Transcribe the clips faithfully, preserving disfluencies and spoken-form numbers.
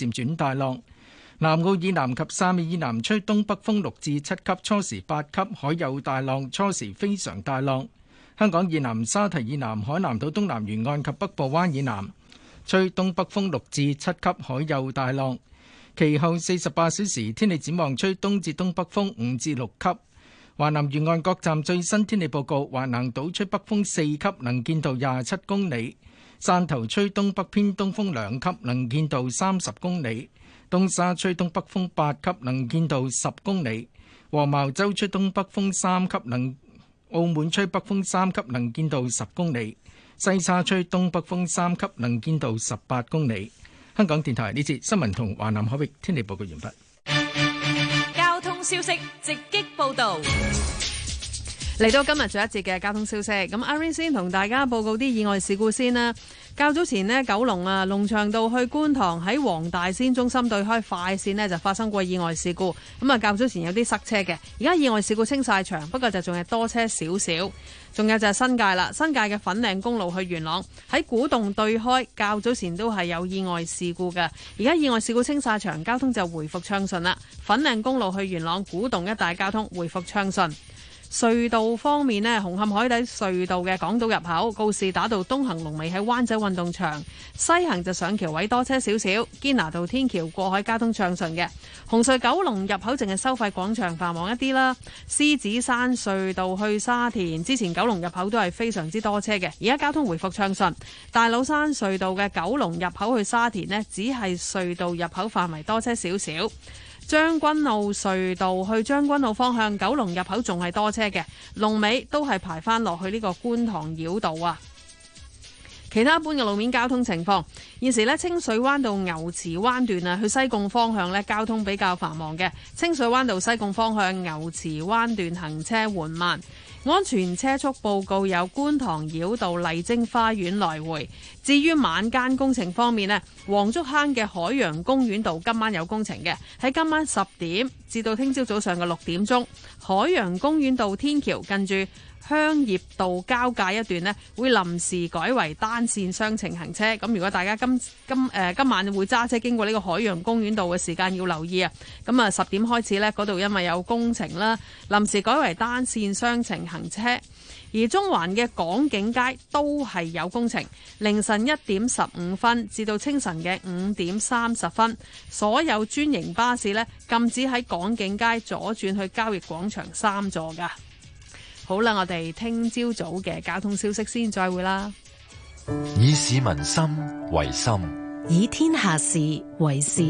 漸轉大浪。南澳以南及汕尾以南吹東北風六至七級，初時八級，海有大浪，初時非常大浪。香港以南沙堤以南海南島東南沿岸及北部灣以南吹東北風六至七級，海有大浪。其後四十八小時天氣展望，吹東至東北風五至六級。華南沿岸各站最新天氣報告：華南島吹北風四級，能見度廿七公里；汕頭吹東北偏東風兩級，能見度三十公里；東沙吹東北風八級，能見度十公里；黃茅洲吹東北風三級，能澳門吹北風三級，能見度十公里；西沙吹東北風三級，能見度十八公里。香港電台呢節新聞同華南海域天氣報告完畢。 消息直擊報道， 嚟到今日最後一節嘅交通消息。咁阿 Rain 先同大家報告啲意外事故先啦。較早前呢，九龍啊龍翔道去觀塘喺黃大仙中心對開快線呢就發生過意外事故。咁啊較早前有啲塞車嘅，而家意外事故清晒場，不過就仲係多車少少。仲有就係新界啦，新界嘅粉嶺公路去元朗喺古洞對開，較早前都係有意外事故嘅，而家意外事故清晒場，交通就回復暢順啦。粉嶺公路去元朗古洞一帶交通回復暢順。隧道方面呢，紅磡海底隧道嘅港島入口告士打道東行龍尾喺灣仔運動場，西行就上橋位多車少少。堅拿道天橋過海交通暢順嘅。紅隧九龍入口淨係收費廣場繁忙一啲啦。獅子山隧道去沙田之前九龍入口都係非常之多車嘅，而家交通回復暢順。大老山隧道嘅九龍入口去沙田呢，只係隧道入口範圍多車少少。將軍澳隧道去將軍澳方向九龍入口仲係多車嘅，龍尾都係排翻落去呢個觀塘繞道啊。其他一般嘅路面交通情況，現時呢，清水灣道牛池灣段啊，去西貢方向呢，交通比較繁忙嘅。清水灣道西貢方向牛池灣段行車緩慢。安全車速報告有觀塘繞道麗晶花園來回。至於晚間工程方面呢，黃竹坑嘅海洋公園道今晚有工程嘅，喺今晚十點至到聽朝早上嘅六點鐘，海洋公園道天橋近住香葉道交界一段呢，會臨時改為單線雙程行車。咁如果大家今今誒、呃、今晚會揸車經過呢個海洋公園道嘅時間要留意啊。咁啊十點開始呢，嗰度因為有工程啦，臨時改為單線雙程行車。而中環嘅港景街都係有工程，凌晨一點十五分至到清晨嘅五點三十分，所有專營巴士呢，禁止喺港景街左轉去交易廣場三座噶。好啦，我哋聽朝早嘅交通消息先，再會啦。 以市民心為心， 以天下事為事。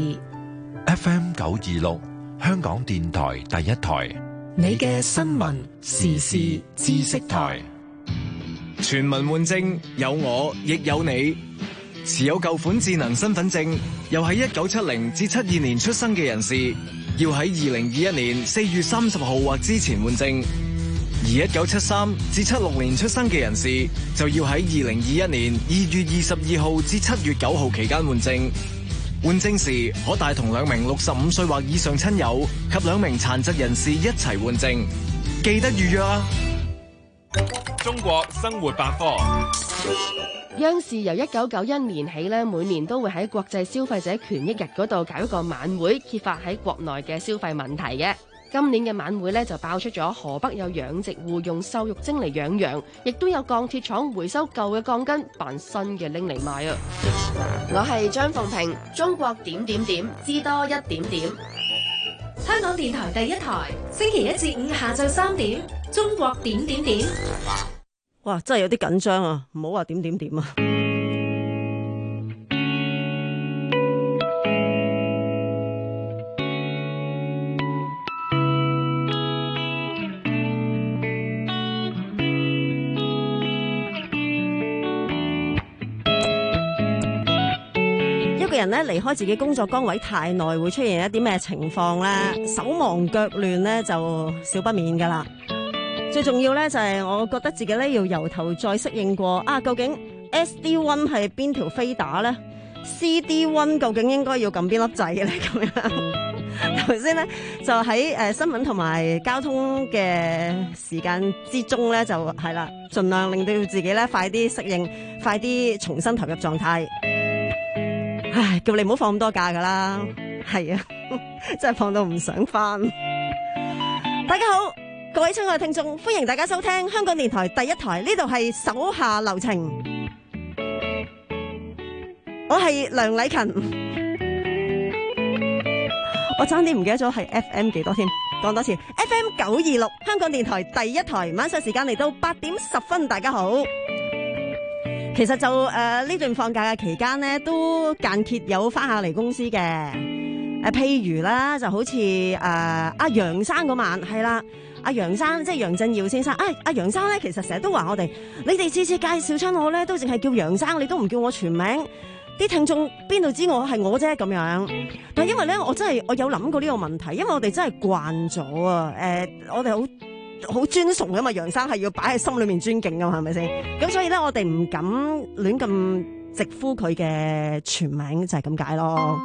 F M 九二六，香港電台第一台， 你嘅新聞時事知識台。 全民換證，有我亦有你。持有舊款智能身份證，又喺一九七零至七二年出生嘅人士，要喺二零二一年四月三十號或之前換證。而一九七三至七六年出生嘅人士，就要喺二零二一年二月二十二號至七月九號期間換證。換證時可帶同兩名六十五歲或以上親友及兩名殘疾人士一齊換證，記得預約啊！ 中國生活百科。 央視由一九九一年起咧，每年都會喺國際消費者權益日嗰度搞一個晚會，揭發喺國內嘅消費問題嘅。今年嘅晚會咧就爆出咗河北有養殖戶用瘦肉精嚟養羊，亦都有鋼鐵廠回收舊嘅鋼筋扮新嘅拎嚟賣啊！我係張鳳平，中國點點點知多一點點。 香港電台第一台，星期一至五下晝三點，中國點點點。 哇，真係有啲緊張啊！唔好話點點點啊！人咧離開自己工作崗位太耐，會出現一啲咩情況咧？手忙腳亂咧就少不免噶啦。最重要咧就係我覺得自己咧要由頭再適應過啊！究竟 S D 一係邊條飛打咧 ？C D 一究竟應該要撳邊粒掣咧？咁樣頭先咧就喺誒新聞同埋交通嘅時間之中咧就係啦，盡量令到自己咧快啲適應，快啲重新投入狀態。 唉，叫你唔好放咁多假噶啦，係啊，真係放到唔想翻。大家好，各位親愛嘅聽眾，歡迎大家收聽香港電台第一台，呢度係手下留情，我係梁禮勤，我差啲唔記得咗係 F M 幾多添，講多次 F M 九二六，香港電台第一台，晚上時間嚟到八點十分，大家好。其實就誒呢、呃、段放假嘅期間呢，都間歇有翻下嚟公司嘅。誒、呃，譬如啦，就好似誒阿楊生嗰晚係啦，阿楊生即係楊振耀先生。啊，阿楊生咧，其實成日都話我哋，你哋次次介紹親我咧，都淨係叫楊生，你都唔叫我全名。啲聽眾邊度知我係我啫咁樣。但係因為咧，我真係我有諗過呢個問題，因為我哋真係慣咗啊。誒、呃，我哋好。好尊崇噶嘛，楊生係要擺喺心裏面尊敬噶嘛，係咪先？咁所以咧，我哋唔敢亂咁直呼佢嘅全名，就係咁解咯。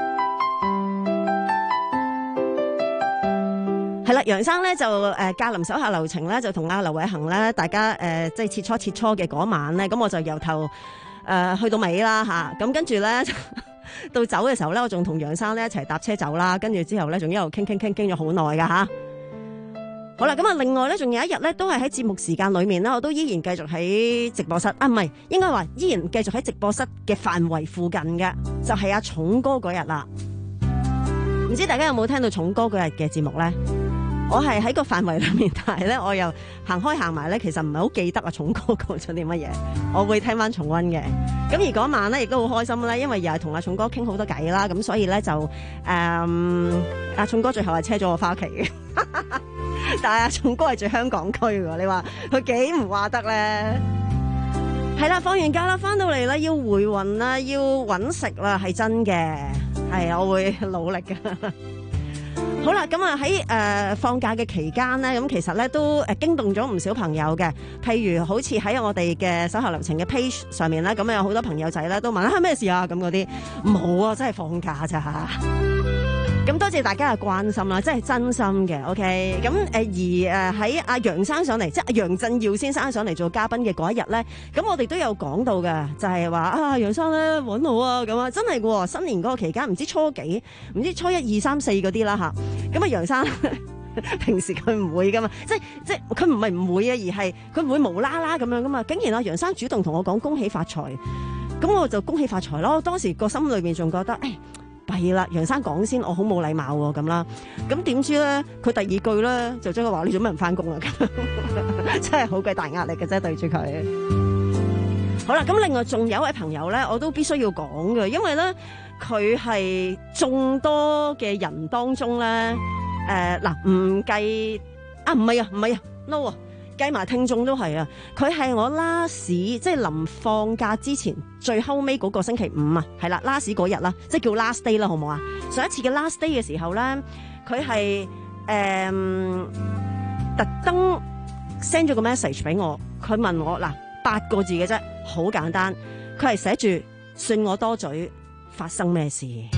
係啦，楊生咧就誒駕臨手下留情咧，就同阿劉偉恒咧，大家誒、呃、即係切磋切磋嘅嗰晚咧，咁我就由頭誒、呃、去到尾啦吓。咁跟住咧到走嘅時候咧，我仲同楊生咧一齊搭車走啦。跟住之後咧，仲一路傾傾傾傾咗好耐噶吓。好啦，咁啊，另外咧，仲有一日咧，都係喺節目時間裏面咧，我都依然繼續喺直播室啊，唔係，應該話依然繼續喺直播室嘅範圍附近嘅，就係阿重哥嗰日啦。唔知大家有冇聽到重哥嗰日嘅節目咧？我係喺個範圍裏面，但係咧，我又行開行埋咧，其實唔係好記得阿重哥講咗啲乜嘢，我會聽翻重溫嘅。咁而嗰晚咧，亦都好開心啦，因為又係同阿重哥傾好多偈啦，咁所以咧就誒，阿、嗯、重哥最後係車咗我翻屋企嘅。但係阿重哥係住香港區喎，你話佢幾唔話得咧？係啦，放完假啦，翻到嚟啦，要回魂啦，要搵食啦，係真嘅，係我會努力噶。好啦，咁啊喺誒放假嘅期間咧，咁其實咧都誒驚動咗唔少朋友嘅，譬如好似喺我哋嘅手下留情嘅 page 上面咧，咁有好多朋友仔咧都問啊咩事啊咁嗰啲，冇啊，真係放假咋。咁多謝大家嘅關心啦，真係真心嘅 ，OK。咁誒而誒喺阿楊生上嚟，即係阿楊振耀先生上嚟做嘉賓嘅嗰一日咧，咁我哋都有講到嘅，就係話啊楊生咧揾我啊咁啊，真係嘅，新年嗰個期間唔知初幾，唔知初一二三四嗰啲啦吓。咁啊楊生平時佢唔會噶嘛，即係即係佢唔係唔會啊，而係佢唔會無啦啦咁樣噶嘛。竟然阿楊生主動同我講恭喜發財，咁我就恭喜發財咯。當時個心裏面仲覺得誒。弊啦，楊生講先，我好冇禮貌喎咁啦。咁點知咧，佢第二句咧就將佢話你做咩唔翻工啊？咁真係好鬼大壓力嘅啫，對住佢。好啦，咁另外仲有一位朋友咧，我都必須要講嘅，因為咧佢係眾多嘅人當中咧，誒嗱唔計啊，唔係啊，唔係啊 ，no 啊。計埋聽眾都係啊，佢係我 last 即係臨放假之前最後尾嗰個星期五啊，係啦 last 嗰日啦，即係叫 last day 啦，好唔好啊？上一次嘅 last day 嘅時候咧，佢係誒特登 send 咗個 message 俾我，佢問我嗱八個字嘅啫，好簡單，佢係寫住信我多嘴，發生咩事？呢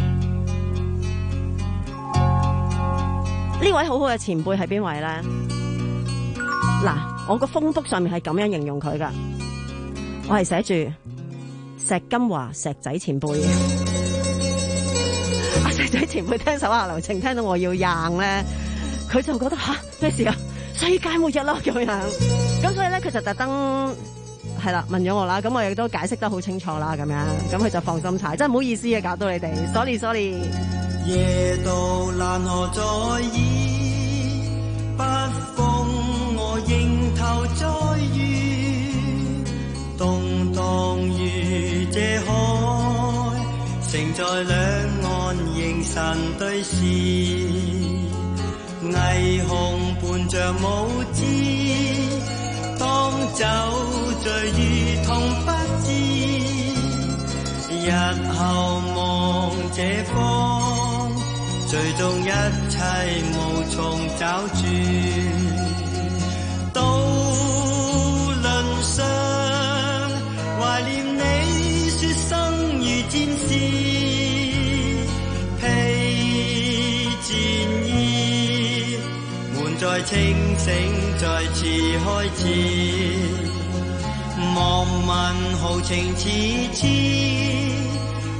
位好好嘅前輩係邊位咧？嗱，我個風簿上面係咁樣形容佢噶，我係寫住石金華石仔前輩。阿石仔前輩聽手下留情，聽到我要硬咧，佢就覺得吓咩事啊？世界末日咯咁樣，咁所以咧佢就特登係啦問咗我啦，咁我亦都解釋得好清楚啦，咁樣，咁佢就放心晒，真係唔好意思啊，搞到你哋 ，sorry sorry。 夜到難何在意，北風。迎頭再遇，動盪如這海，盛載兩岸凝神對視，霓虹伴着舞姿，當酒醉如同不知，日後望這方，最終一切無從找住。渡輪上懷念你，說生如戰士，披戰衣，滿載清醒再次開始，莫問豪情似痴，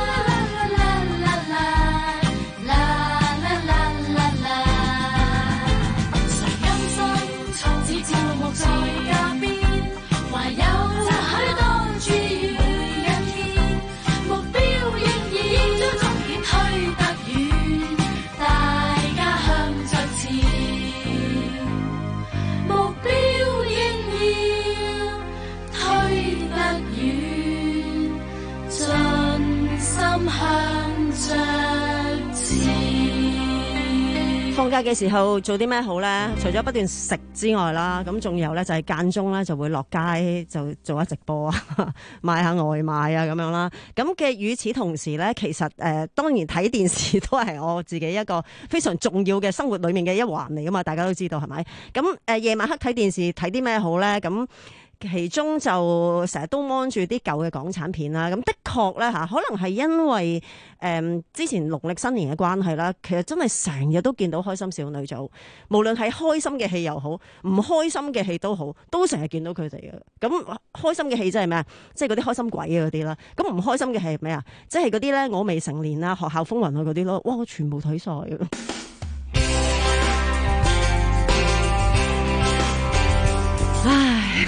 放假嘅時候做啲咩好咧？除咗不斷食之外啦，咁仲有咧就係間中咧就會落街就做下直播啊，買下外賣啊咁樣啦。咁嘅與此同時咧，其實誒、呃、當然睇電視都係我自己一個非常重要嘅生活裡面嘅一環嚟噶嘛，大家都知道係咪？咁誒夜晚黑睇電視睇啲咩好咧？咁其中就成日都望住啲舊嘅港產片啦，咁的確咧嚇，可能係因為誒、嗯、之前農曆新年嘅關係啦，其實真係成日都見到開心少女組，無論係開心嘅戲又好，唔開心嘅戲都好，都成日見到佢哋嘅。咁開心嘅戲即係咩啊？即係嗰啲開心鬼嗰啲啦。咁唔開心嘅戲係咩啊？即係嗰啲咧我未成年啊，學校風雲啊嗰啲咯。哇！我全部睇晒嘅。唉，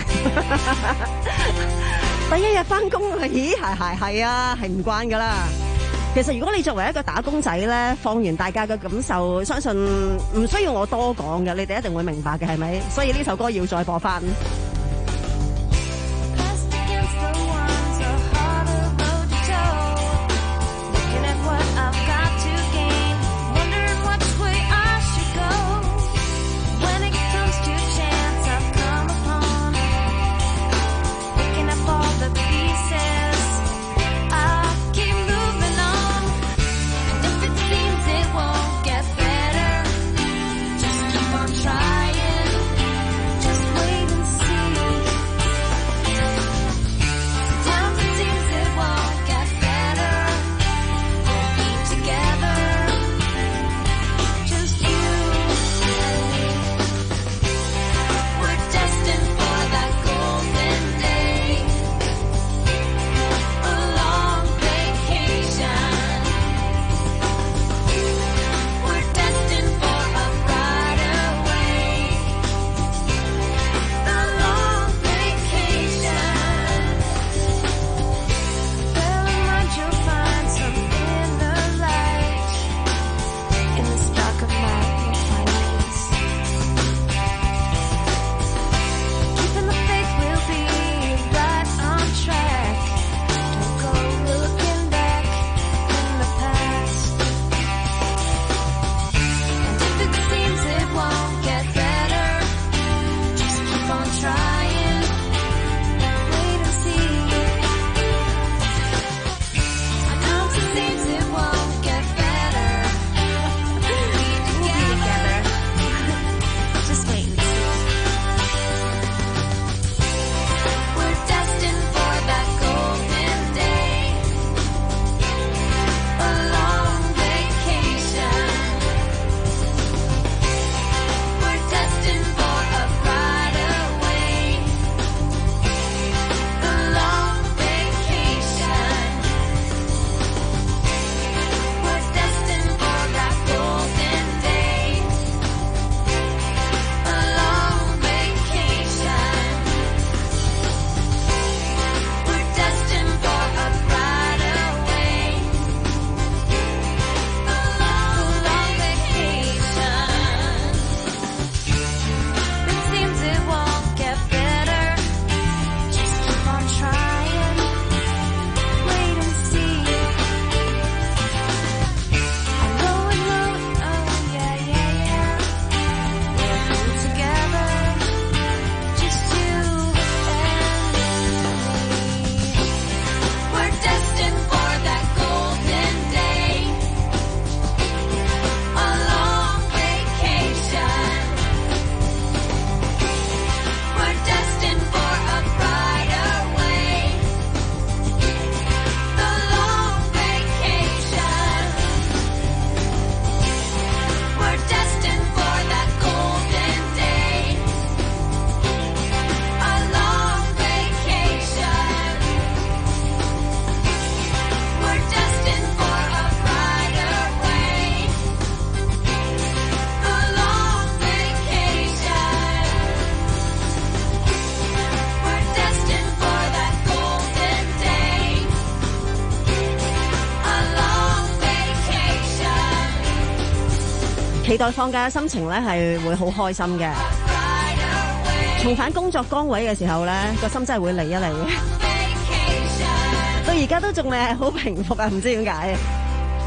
第一日翻工，咦，係係係啊，係唔慣噶啦。其實如果你作為一個打工仔咧，放完大家嘅感受，相信唔需要我多講嘅，你哋一定會明白嘅，係咪？所以呢首歌要再播翻。期待放假嘅心情咧係會好開心嘅，重返工作崗位嘅時候咧個心真係會嚟一嚟嘅，到而家都仲未係好平復啊，唔知點解。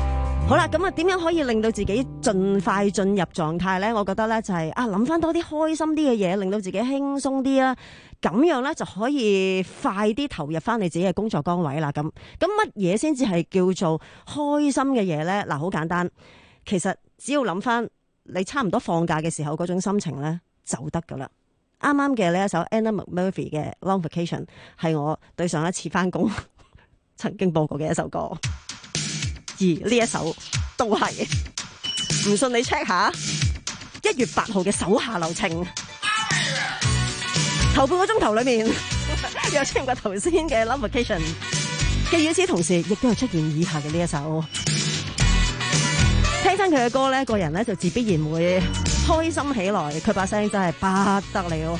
好啦，咁啊，點樣可以令到自己盡快進入狀態呢？我覺得呢就係啊，諗翻多啲開心啲嘅嘢，令到自己輕鬆啲啊，咁樣呢就可以快啲投入翻你自己嘅工作崗位啦。咁咁乜嘢先至係叫做開心嘅嘢呢？嗱，好簡單，其實只要諗翻你差唔多放假嘅時候嗰種心情呢，就得噶啦。啱啱嘅呢一首 Anna McMurphy 嘅 Long Vacation 係我對上一次翻工曾經播過嘅一首歌。而呢一首都係，唔信你 check 下一月八號嘅手下留情，頭半個鐘頭裏面有出現過頭先嘅 Love Vacation 嘅，與此同時亦都有出現以下嘅呢一首。聽翻佢嘅歌咧，個人咧就自必然會開心起來，佢把聲真係不得了。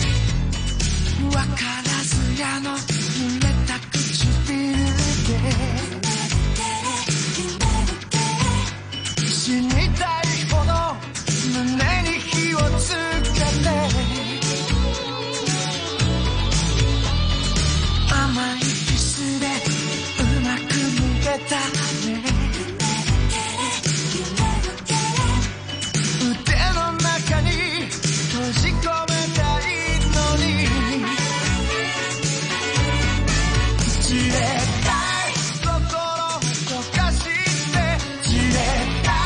死にたいほど胸に火をつけて甘いキスでうまく逃げたね腕の中に閉じ込めたいのに散れたい心溶かして散れたい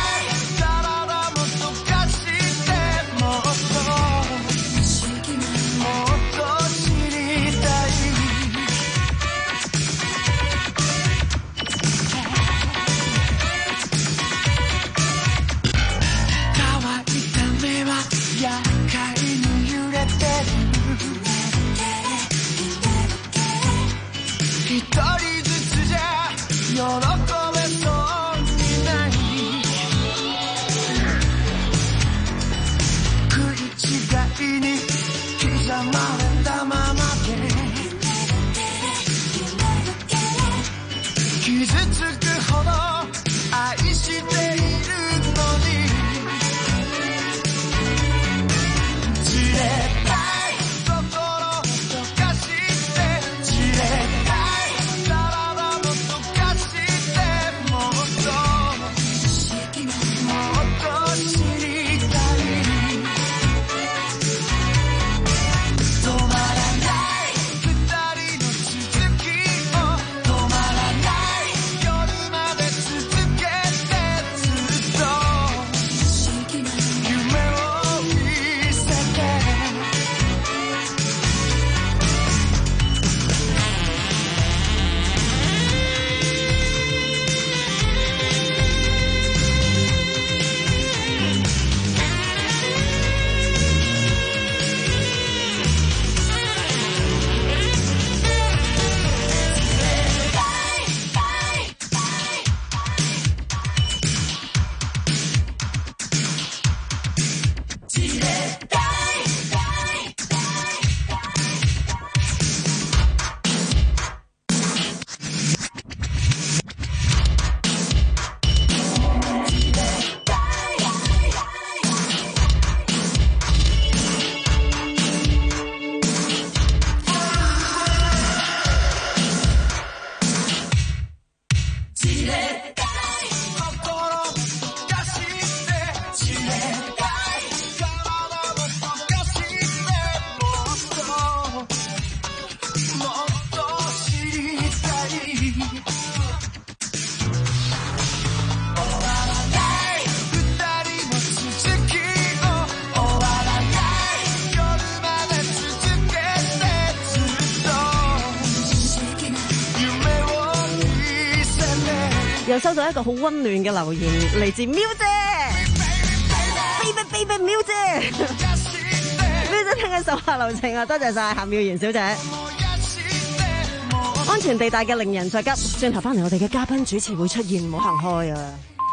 一人ずつじゃ喜べそうにない食い違いに刻まれたままで傷つくほど愛しているのに散れたい心溶かして散れたい又收到一個好溫暖嘅留言，嚟自喵姐 ，baby baby 喵姐，喵姐聽緊手下留情啊！多謝晒夏妙賢小姐，安全地帶嘅令人着急。轉頭翻嚟，我哋嘅嘉賓主持會出現，唔好行開啊！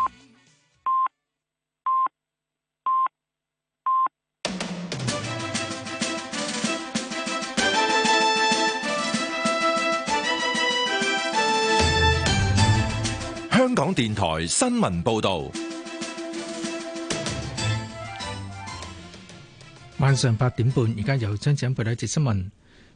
香港電台新聞報道， 晚上八點半，而家由張子欣報道一節新聞。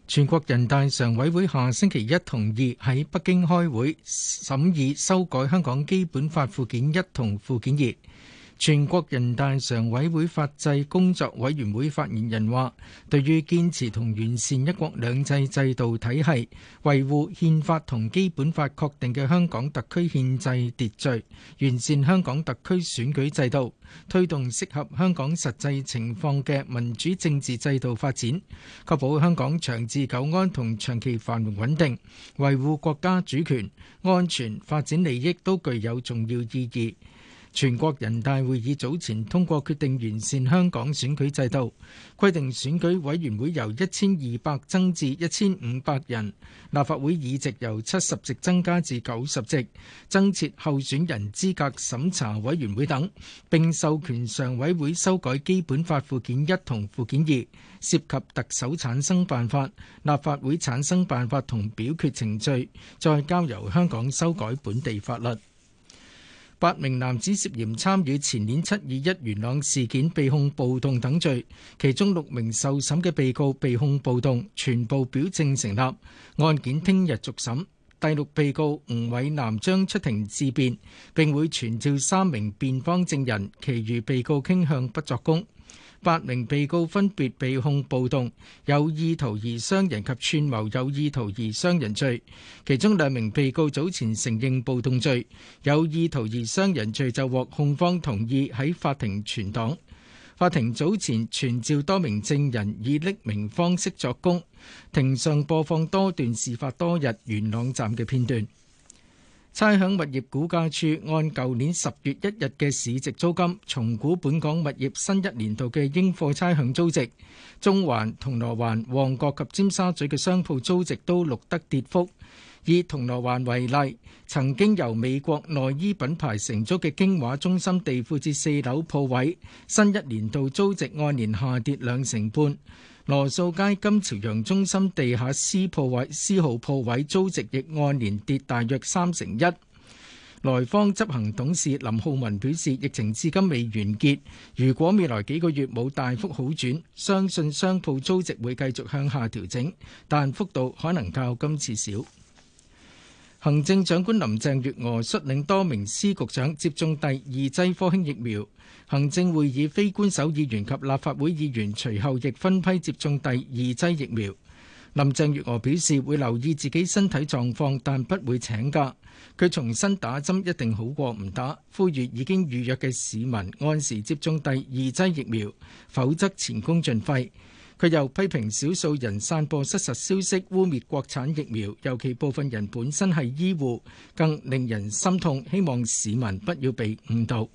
全國人大常委會下星期一同意喺北京開會審議修改香港基本法附件一同附件二。全國人大常委會法制工作委員會發言人話，對於堅持同完善一國兩制制度體系，維護憲法同基本法確定嘅香港特區憲制秩序，完善香港特區選舉制度，推動適合香港實際情況嘅民主政治制度發展，確保香港長治久安同長期繁榮穩定，維護國家主權、安全、發展利益都具有重要意義。全國人大會議早前通過決定，完善香港選舉制度，規定選舉委員會由一千二百增至一千五百人，立法會議席由七十席增加至九十席，增設候選人資格審查委員會等，並授權常委會修改基本法附件一同附件二，涉及特首產生辦法、立法會產生辦法同表決程序，再交由香港修改本地法律。八名男子涉嫌參與前年七二一元朗事件被控暴動等罪，其中六名受審嘅被告被控暴動，全部表證成立，案件聽日續審。第六被告吳偉南將出庭自辯，並會傳召三名辯方證人，其餘被告傾向不作供。八名被告分別被控暴動、有意圖而傷人及串謀有意圖而傷人罪，其中兩名被告早前承認暴動罪，有意圖而傷人罪就獲控方同意喺法庭存檔。法庭早前傳召多名證人以匿名方式作供，庭上播放多段事發多日元朗站嘅片段。差餉物業估價署按舊年十月一日嘅市值租金，重估本港物業新一年度嘅應課差餉租值。中環、銅鑼灣、旺角及尖沙咀嘅商鋪租值都錄得跌幅。以銅鑼灣為例，曾經由美國內衣品牌承租嘅京華中心地庫至四樓鋪位，新一年度租值按年下跌兩成半。羅素街金朝陽中心地下 C 鋪位 C 號鋪位租值亦按年跌大約三成一。萊坊執行董事林浩文表示，疫情至今未完結，如果未來幾個月冇大幅好轉，相信商鋪租值會繼續向下調整，但幅度可能較今次少。行政長官林鄭月娥率領多名司局長接種第二劑科興疫苗，行政會議非官守議員及立法會議員隨後亦分批接種第二劑疫苗。林鄭月娥表示會留意自己身體狀況，但不會請假。佢重申打針一定好過唔打，呼籲已經預約嘅市民按時接種第二劑疫苗，否則前功盡廢。佢又批評少數人散播失實消息，污蔑國產疫苗，尤其部分人本身係醫護，更令人心痛。希望市民不要被誤導。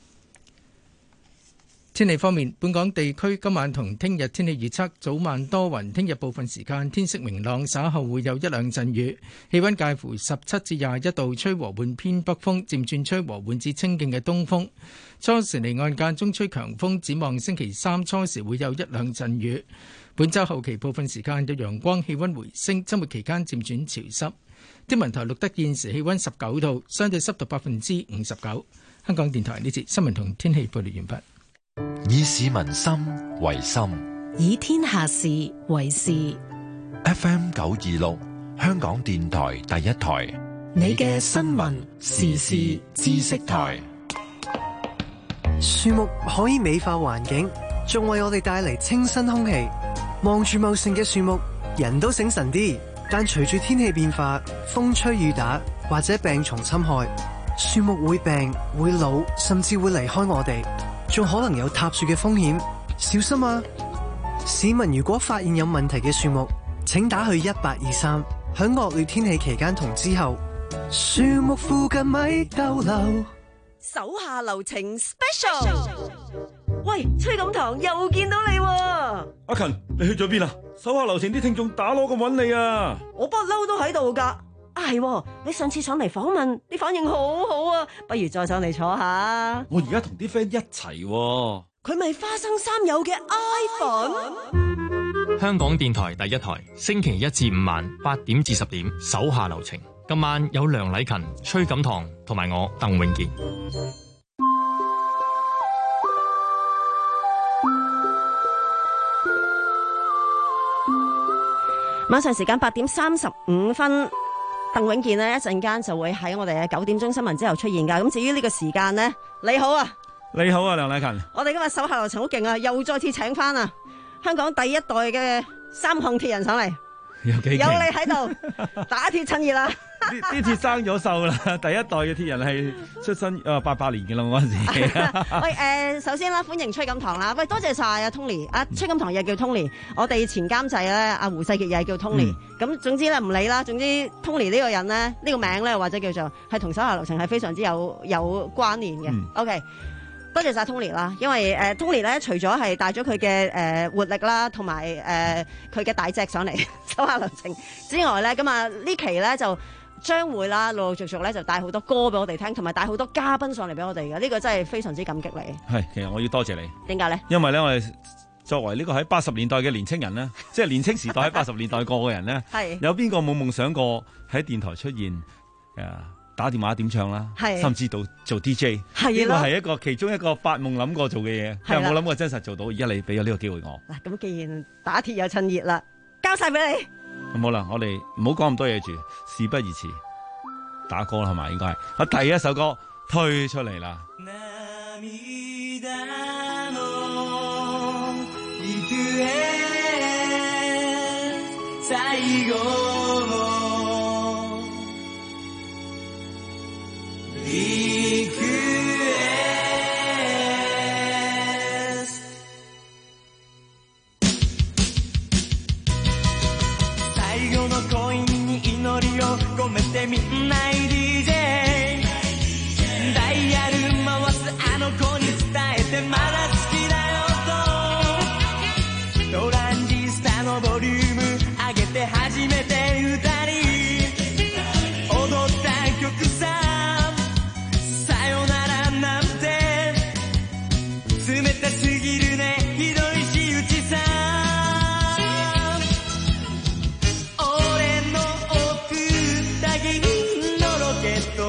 天氣方面，本港地區今晚同聽日天氣預測，早晚多雲，聽日部分時間天色明朗，稍後會有一兩陣雨，氣溫介乎十七至廿一度，吹和緩偏北風，漸轉吹和緩至清勁嘅東風。初時離岸間中吹強風，展望星期三初時會有一兩陣雨。本週後期部分時間有陽光，氣溫回升，週末期間漸轉潮濕。天文台錄得現時氣溫十九度，相對濕度百分之五十九。香港電台呢節新聞同天氣報道完畢。 以市民心為心， 以天下事為事。 F M 九二六，香港電台第一台， 你嘅新聞時事知識台。 樹木可以美化環境，仲為我哋帶嚟清新空氣。望住茂盛嘅樹木，人都醒神啲。但隨住天氣變化，風吹雨打或者病蟲侵害，樹木會病、會老，甚至會離開我哋。仲可能有塌樹嘅風險，小心啊！市民如果發現有問題嘅樹木，請打去一八二三。響惡劣天氣期間同之後，樹木附近咪逗留。 手下留情 special。喂，崔錦堂又見到你喎！ 阿勤，你去咗邊啊？手下留情啲聽眾打鑼咁揾你啊！ 我不嬲都喺度噶。啊係，你上次上嚟訪問，你反應好好啊，不如再上嚟坐下。 我而家同啲 friend 一齊喎。 佢咪花生三友嘅 iPhone。 香港電台第一台，星期一至五晚八點至十點，手下留情。今晚有梁禮勤、崔錦堂同埋我鄧永傑。 晚上時間八點三十五分，鄧永健呢一陣間就會喺我哋嘅九點鐘新聞之後出現噶。咁至於呢個時間呢，你好啊， 你好啊，梁禮勤。 我哋今日手下留情好勁啊，又再次請翻啊香港第一代嘅三項鐵人上嚟， 有幾有你喺度打鐵趁熱啦。 啲啲鐵生咗鏽啦，第一代嘅鐵人係出身誒八八年嘅啦，嗰陣時。 喂誒、呃，首先啦，歡迎崔錦棠啦。喂，多謝晒啊 Tony， 啊崔錦棠又叫 Tony， 我哋前監製咧阿胡世傑又係叫 Tony。咁、嗯、總之咧唔理啦，總之 Tony 呢個人咧呢、呢個名咧或者叫做係同手下留情係非常之有有關聯嘅。嗯、OK。多謝晒 Tony 啦，因為誒、呃、Tony 咧除咗係帶咗佢嘅誒活力啦，同埋誒佢嘅大隻上嚟手下留情之外咧，咁啊呢期咧就將會啦陸陸續續咧就帶好多歌俾我哋聽，同埋帶好多嘉賓上嚟俾我哋嘅，呢、這個真係非常之感激你。 係，其實我要多謝你。 點解咧？因為咧我哋作為呢個喺八十年代嘅年青人咧，即係年青時代喺八十年代過嘅人咧，係有邊個冇夢想過喺電台出現誒？打電話點唱啦，甚至到做 D J， 呢個係一個其中一個發夢諗過做嘅嘢，但係冇諗過真實做到。而家你俾咗呢個機會我。嗱，咁既然打鐵又趁熱啦，交晒俾你。 咁好啦，我哋唔好講咁多嘢住，事不宜遲，打歌啦係嘛？應該係我第一首歌推出嚟啦。 リクエスト最後の恋に祈りを込めてみんな ディージェー ダイヤル回すあの子に伝えてまだ好きだよとトランジスタのボリューム上げて初めて二人踊った曲さ冷たすぎるねひどい仕打ちさ俺の送った銀のロケット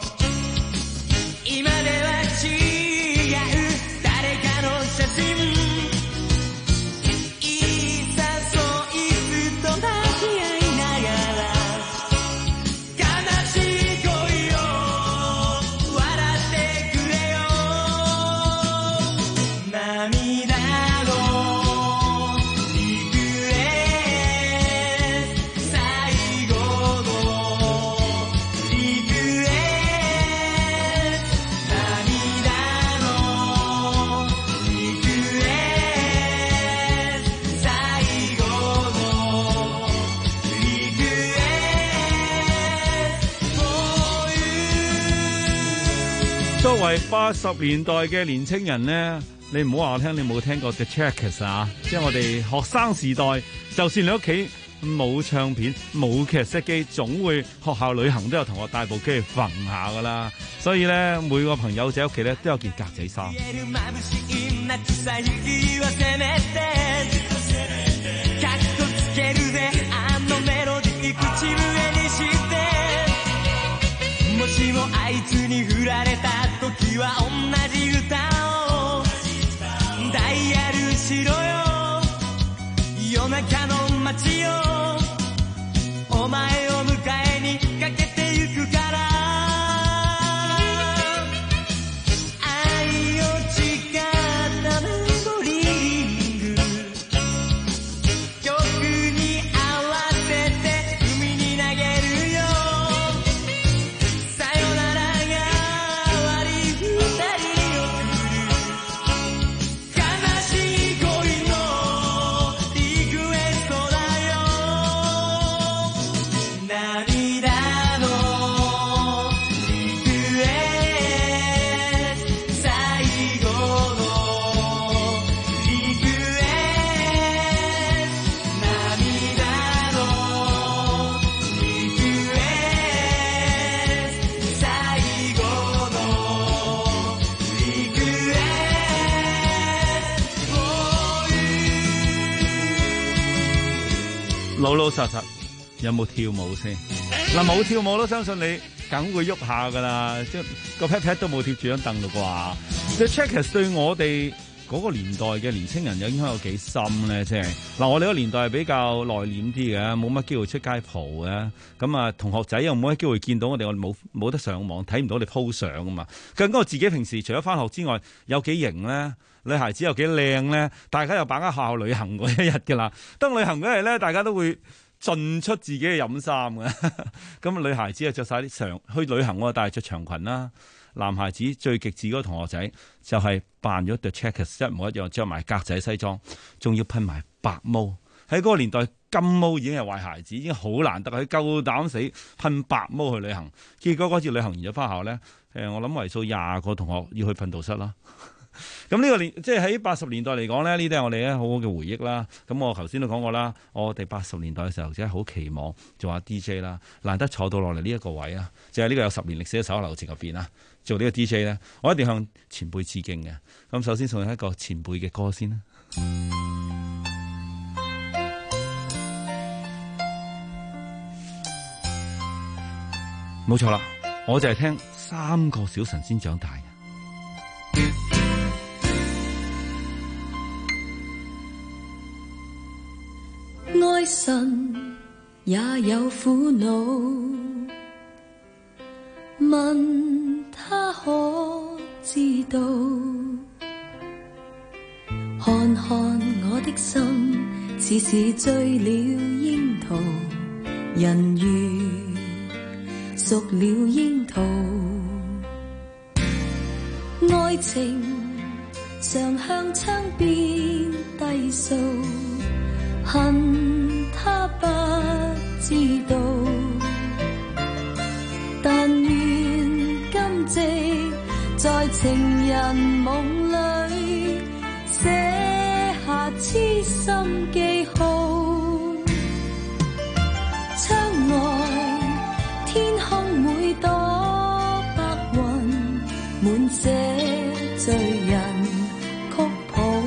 今では違う誰かの写真いさそういすと抱き合いながら悲しい恋を笑ってくれよ涙のリクエスト最後のリクエスト涙のリクエスト最後のリクエスト for you。 作為八十年代嘅年青人呢，你唔好話我聽，你冇聽過 The Checkers 啊！即係我哋學生時代，就算你屋企冇唱片、冇劇色機，總會學校旅行都有同學帶部機去揈下噶啦。所以咧，每個朋友仔屋企咧都有件格仔衫。もしもあいつに振られた時は同じ歌をダイヤルしろよ夜中の街よお前を迎えにかけてゆくから愛を誓ったメモリング曲に合わせて海に投げるよさよならが終わり二人を悲しい恋のリクエストだよ涙のリクエスト最後のリクエスト涙のリクエスト最後のリクエスト for you。 老老實實有冇跳舞先？嗱，冇跳舞都相信你梗會喐下噶啦，即係個 pat pat 都冇貼住張凳度啩。The Checkers 對我哋嗰個年代嘅年青人有影響有幾深咧？即係嗱，我哋個年代係比較內斂啲嘅，冇乜機會出街蒲嘅。咁啊，同學仔又冇乜機會見到我哋，我哋冇冇得上網睇唔到我哋 po 相啊嘛。更加我自己平時除咗返學之外，有幾型咧？女孩子有幾靚咧？大家又把握學校旅行嗰一日㗎啦。當旅行嗰日咧，大家都會盡出自己嘅飲衫嘅。咁女孩子啊，着晒啲長去旅行喎，但係着長裙啦。男孩子最極致嗰個同學仔就係扮咗 The Checkers 一模一樣，着埋格仔西裝，仲要噴埋白毛。喺嗰個年代，金毛已經係壞孩子，已經好難得。佢夠膽死噴白毛去旅行。結果嗰次旅行完咗返校咧，誒我諗為數廿個同學要去訓導室啦。咁呢個年即係喺八十年代嚟講咧，呢啲係我哋咧好好嘅回憶啦。咁我頭先都講過啦，我哋八十年代嘅時候真係好期望做下 D J 啦，難得坐到落嚟呢一個位啊，就係呢個有十年歷史嘅手下留情入邊啊，做呢個 D J 咧，我一定向前輩致敬嘅。咁首先送一個前輩嘅歌先啦。冇錯啦，我就係聽三個小神仙長大嘅。 愛神也有苦惱，問他可知道？看看我的心，似是醉了櫻桃，人如熟了櫻桃。愛情常向窗邊低訴，恨他不知道，但願今夕在情人夢裏寫下痴心記號。窗外天空每朵白雲，滿寫醉人曲譜。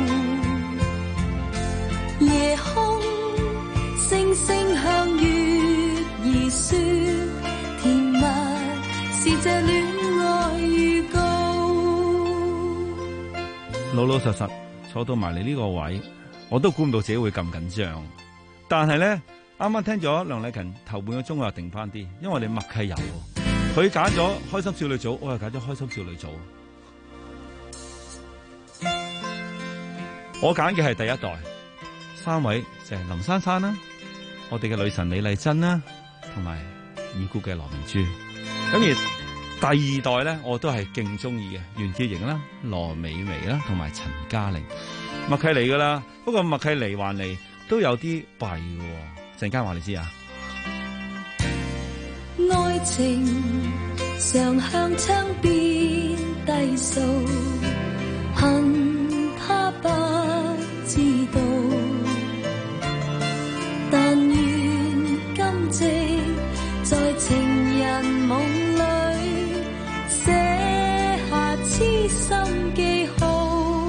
夜空星星向月兒說，甜蜜是這戀愛預告。 老老實實坐到埋嚟呢個位，我都估唔到自己會咁緊張。但係咧，啱啱聽咗梁麗勤頭半個鐘，我又定翻啲，因為我哋默契有，佢揀咗開心少女組，我又揀咗開心少女組。我揀嘅係第一代。三位就係林珊珊啦，我哋嘅女神李麗珍啦，同埋已故嘅羅明珠。咁而第二代咧，我都係勁中意嘅袁潔瑩啦、羅美薇啦，同埋陳嘉玲。默契嚟噶啦，不過默契嚟還嚟都有啲弊嘅。陣間話你知啊。 愛情常向窗邊低訴，恨他不知道。但願今夕在情人夢裏寫下痴心記號。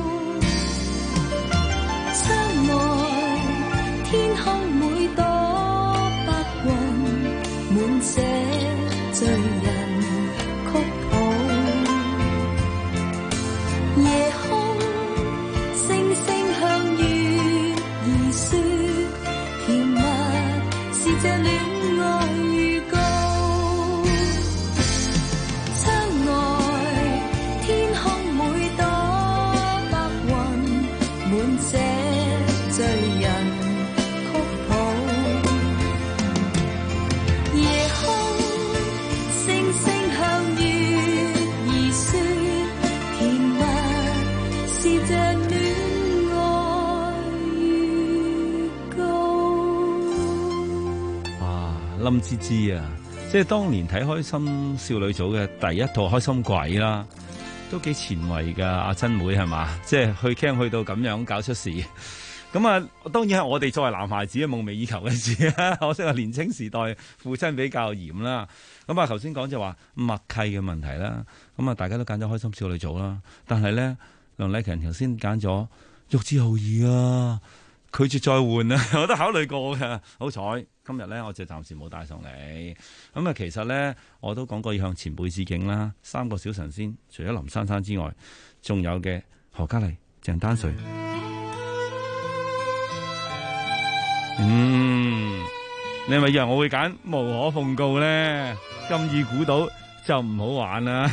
窗外天空每朵白雲，滿寫醉人曲譜。夜空星星向月兒說，甜蜜是這戀愛預告。窗外天空每朵白雲，滿寫醉人曲譜。夜空星星向月兒說，甜蜜是這戀愛預告。 冧芝芝啊，即係當年睇開心少女組嘅第一套開心鬼啦，都幾前衛噶。阿珍妹係嘛，即係去 camp 去到咁樣搞出事。咁啊，當然係我哋作為男孩子嘅夢寐以求嘅事啦。可惜啊，年青時代父親比較嚴啦。咁啊，頭先講就話默契嘅問題啦。咁啊，大家都揀咗開心少女組啦。但係咧，梁麗勤頭先揀咗玉置浩二啊，拒絕再換啊，我都考慮過嘅。好彩今日咧，我就暫時冇帶上嚟。咁啊，其實咧，我都講過要向前輩致敬啦。三個小神仙，除咗林珊珊之外，仲有嘅何嘉麗、 鄭丹瑞。嗯，你係咪以為我會揀無可奉告咧？咁易估到就唔好玩啦。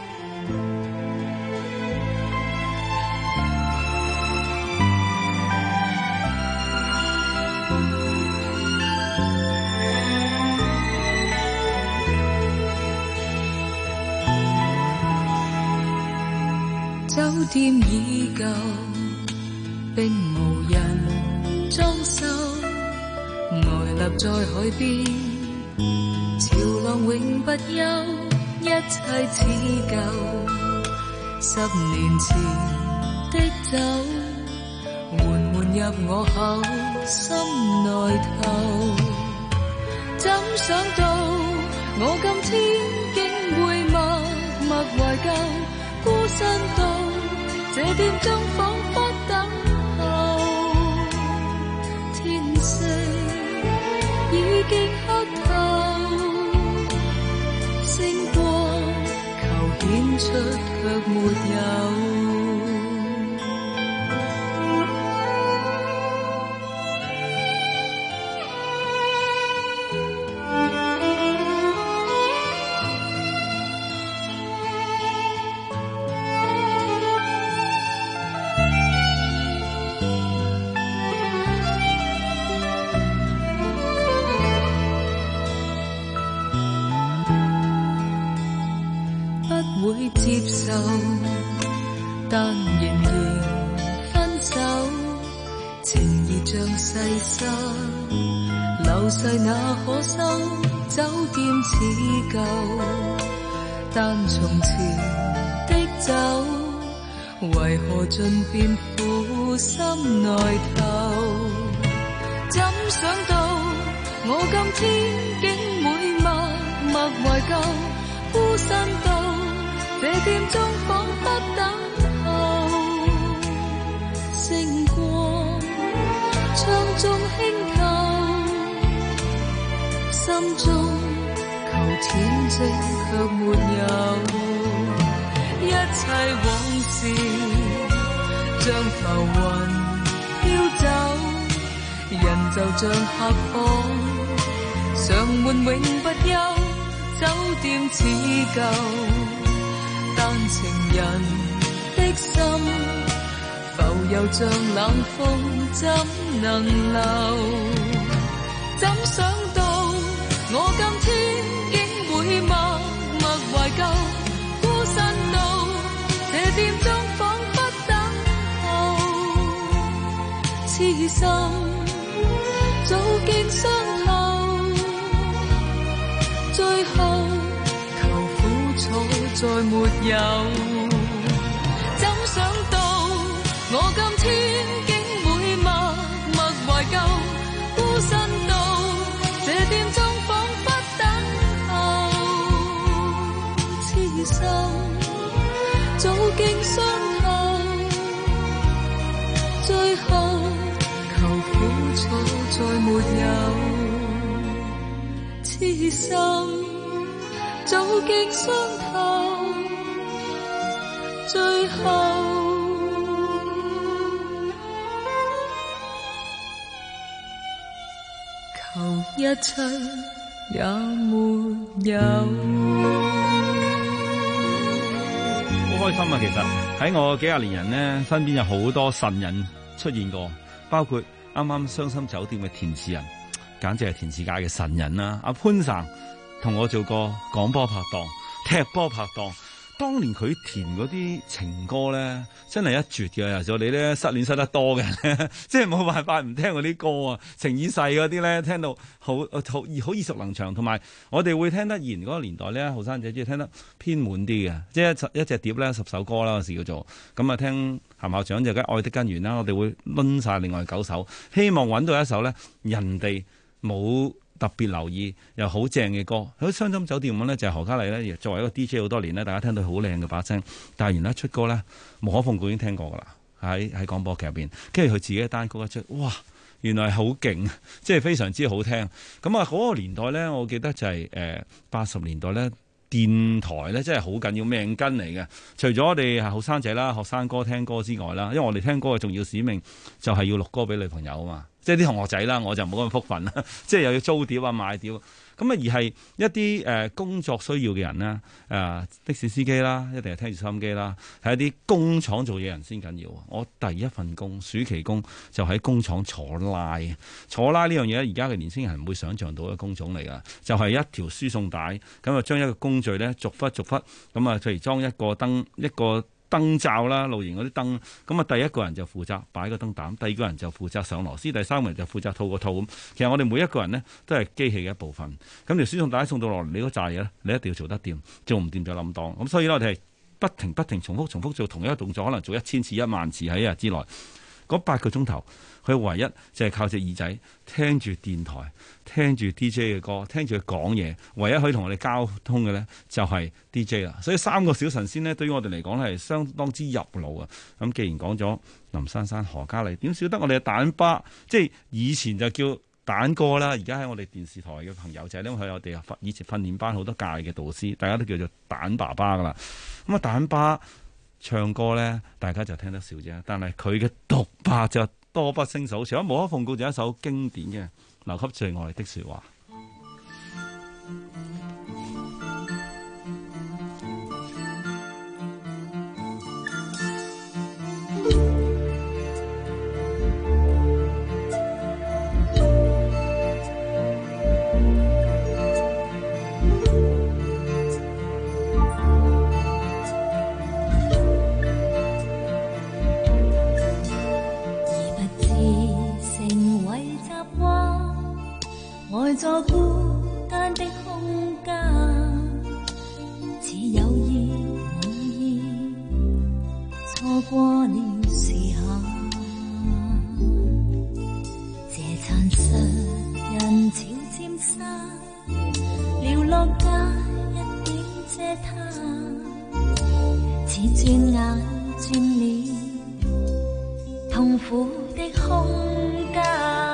酒店已舊，並無人裝修，呆立在海邊，潮浪永不休，一切似舊。十年前的酒，緩緩入我口，心內透。怎想到我今天竟會默默懷舊，孤身到這點鐘彷彿等候，天色已經黑透，星光求顯出卻沒有。會接受，但仍然分手，情義像細沙，流逝那可收，酒店似舊，但從前的酒，為何盡變苦心內透？怎想到我今天竟會默默懷舊，孤身到這點鐘彷彿等候，星光窗中輕透，心中求恬靜卻沒有，一切往事像浮雲飄走，人就像客房，常悶永不休，酒店似舊。但情人的心浮游像冷風，怎能留？怎想到我今天竟會默默懷舊，孤身到這點鐘彷彿等候，痴心早經傷透，最後再沒有，怎想到我今天竟會默默懷舊，孤身到這點鐘彷彿等候，痴心早經傷透，最後求苦楚再沒有，痴心早經傷透，最後求一切也沒有。 好開心啊！其實喺我幾廿年人呢，身邊有好多神人出現過，包括啱啱傷心酒店嘅填詞人，簡直係填詞界嘅神人啦！阿潘生同我做過廣播拍檔、踢波拍檔。當年佢填嗰啲情歌咧，真係一絕嘅。尤其我哋咧失戀失得多嘅咧，即係冇辦法唔聽嗰啲歌啊。情已逝嗰啲咧，聽到好好好耳熟能詳。同埋我哋會聽得以前嗰個年代咧，後生仔中意聽得偏滿啲嘅，即係一一隻碟咧十首歌啦，嗰時叫做咁啊。聽譚校長就梗愛的根源啦，我哋會攆晒另外九首，希望揾到一首咧人哋冇特別留意又好正嘅歌。喺傷心酒店咁咧，就係何嘉麗咧，作為一個 D J 好多年咧，大家聽到好靚嘅把聲，但係原來一出歌咧，無可奉告已經聽過噶啦，喺喺廣播劇入邊，跟住佢自己嘅單曲一出，哇！原來係好勁，即係非常之好聽。咁啊，嗰個年代咧，我記得就係誒八十年代咧。 電台咧真係好緊要命根嚟嘅。除咗我哋係後生仔啦、學生哥聽歌之外啦，因為我哋聽歌嘅重要使命就係要錄歌俾女朋友啊嘛。即係啲同學仔啦，我就冇咁福分啦，即係又要租碟啊、買碟。咁啊，而係一啲誒、呃、工作需要嘅人啦，誒、呃、的士司機啦，一定係聽住收音機啦，係一啲工廠做嘢人先緊要。我第一份工暑期工就喺工廠坐拉，坐拉呢樣嘢而家嘅年輕人唔會想像到嘅工種嚟㗎，就係、是、一條輸送帶，咁啊將一個工序咧逐忽逐忽，咁啊譬如裝一個燈一個燈罩啦，露營嗰啲燈，咁啊第一個人就負責擺個燈膽，第二個人就負責上螺絲，第三個人就負責套個套咁。其實我哋每一個人呢都係機器嘅一部分。咁條輸送帶送到落嚟，你嗰扎嘢咧，你一定要做得掂，做唔掂就冧檔。咁所以咧，我哋係不停不停重複重複做同一個動作，可能做一千次、一萬次喺一日之內。嗰八個鐘頭，佢唯一就係靠隻耳仔聽住電台，聽住 D J 嘅歌，聽住佢講嘢，唯一可以同我哋交通嘅咧就係 D J 啦。所以三個小神仙呢，對於我哋嚟講係相當之入腦啊。咁既然講咗林珊珊、何嘉麗，點少得我哋嘅蛋巴？即係以前就叫蛋哥啦，而家喺我哋電視台嘅朋友就係因為佢我哋以前訓練班好多屆嘅導師，大家都叫做蛋爸爸噶啦。咁啊，蛋巴唱歌咧，大家就聽得少啫。但係佢嘅獨白就多不勝數，除咗無可奉告，就一首經典嘅《留給最愛的說話》。 愛在孤單的空間，似有意無意錯過了時刻。這殘石人潮漸散，寥落街一點遮他，似轉眼轉了痛苦的空間。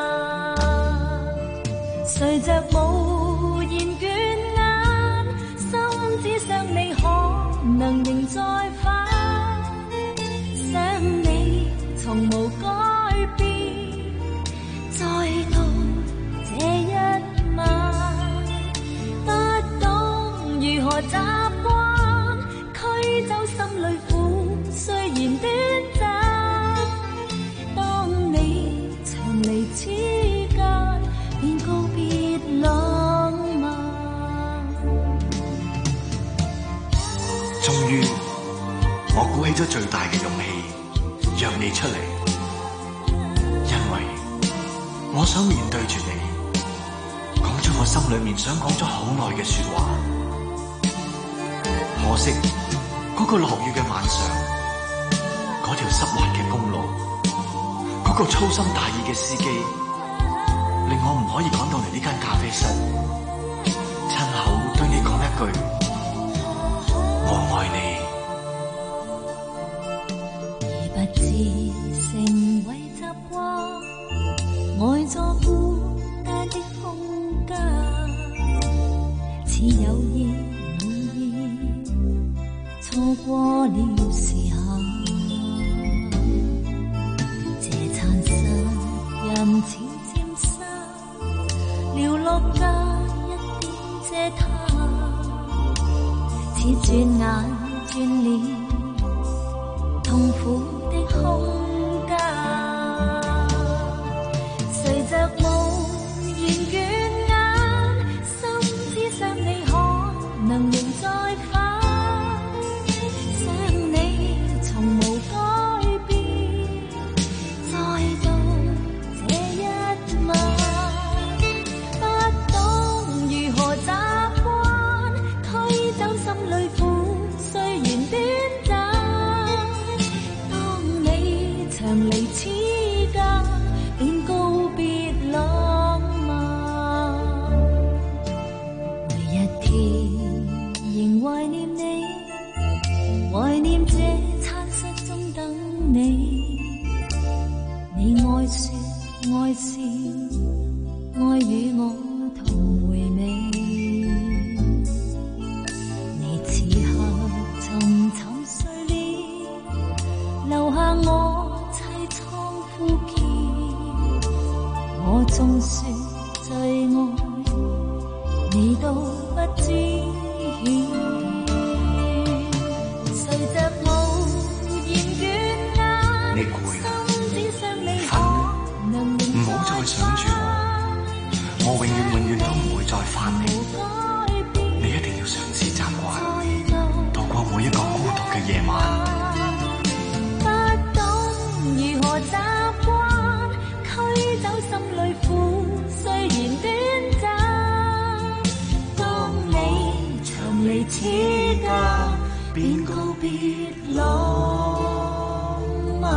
隨着無言倦眼，心只想你可能仍在返，想你從無改變，再到這一晚，不懂如何習慣，驅走心裏苦，雖然短暫，當你長離此間，便告別浪漫。 終於，我鼓起咗最大嘅勇氣，約你出嚟，因為我想面對住你，講出我心裏面想講咗好耐嘅說話。可惜，嗰個落雨嘅晚上，嗰條濕滑嘅公路，嗰個粗心大意嘅司機，令我唔可以趕到嚟呢間咖啡室，親口對你講一句我愛你。 而不知成為習慣，愛作孤單的空間，似有意無意錯過了時刻。這殘石人潮寥落街一點遮他，似轉眼轉了痛苦的空間。隨着無言倦眼，心只想你可能仍在返，想你從無改變，再到這一晚。長離此間，便告別浪漫。每一天仍懷念你，懷念這餐室中等你。你愛說愛笑，愛與我同回味。 縱說最愛，你都不知曉。誰着無言倦眼， 你攰啦， 心只想你瞓啦，唔好再想住我，我永遠永遠都唔會再翻嚟。你一定要嘗試習慣，度過每一個孤獨嘅夜晚。 不懂如何習慣，驅走心裏苦，雖然短暫。當你長離此家，便告別浪漫。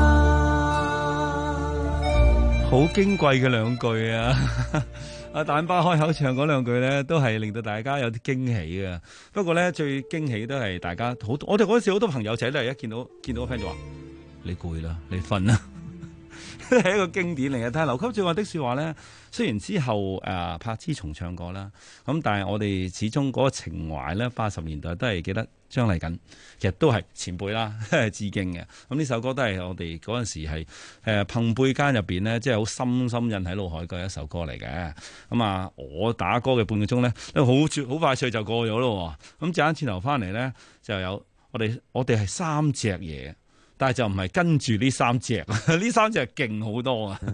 好矜貴嘅兩句啊！阿蛋巴開口唱嗰兩句咧，都係令到大家有啲驚喜嘅。不過咧，最驚喜都係大家好，我哋嗰時好多朋友仔咧，一見到見到個 friend 就話：你攰啦，你瞓啦。係一個經典嚟嘅。但係劉級最愛的說話咧，雖然之後誒、呃、柏芝重唱過啦，咁但係我哋始終嗰個情懷咧，八十年代都係記得張麗瑾，其實都係前輩啦，致敬嘅。咁呢首歌都係我哋嗰陣時係誒朋輩間入邊咧，即係好深深印喺腦海嘅一首歌嚟嘅。咁啊，我打歌嘅半個鐘咧，都好好快脆就過咗咯。咁陣間轉頭翻嚟咧，就有我哋我哋係三隻嘢。但係就唔係跟住呢三隻，呢三隻勁好多啊！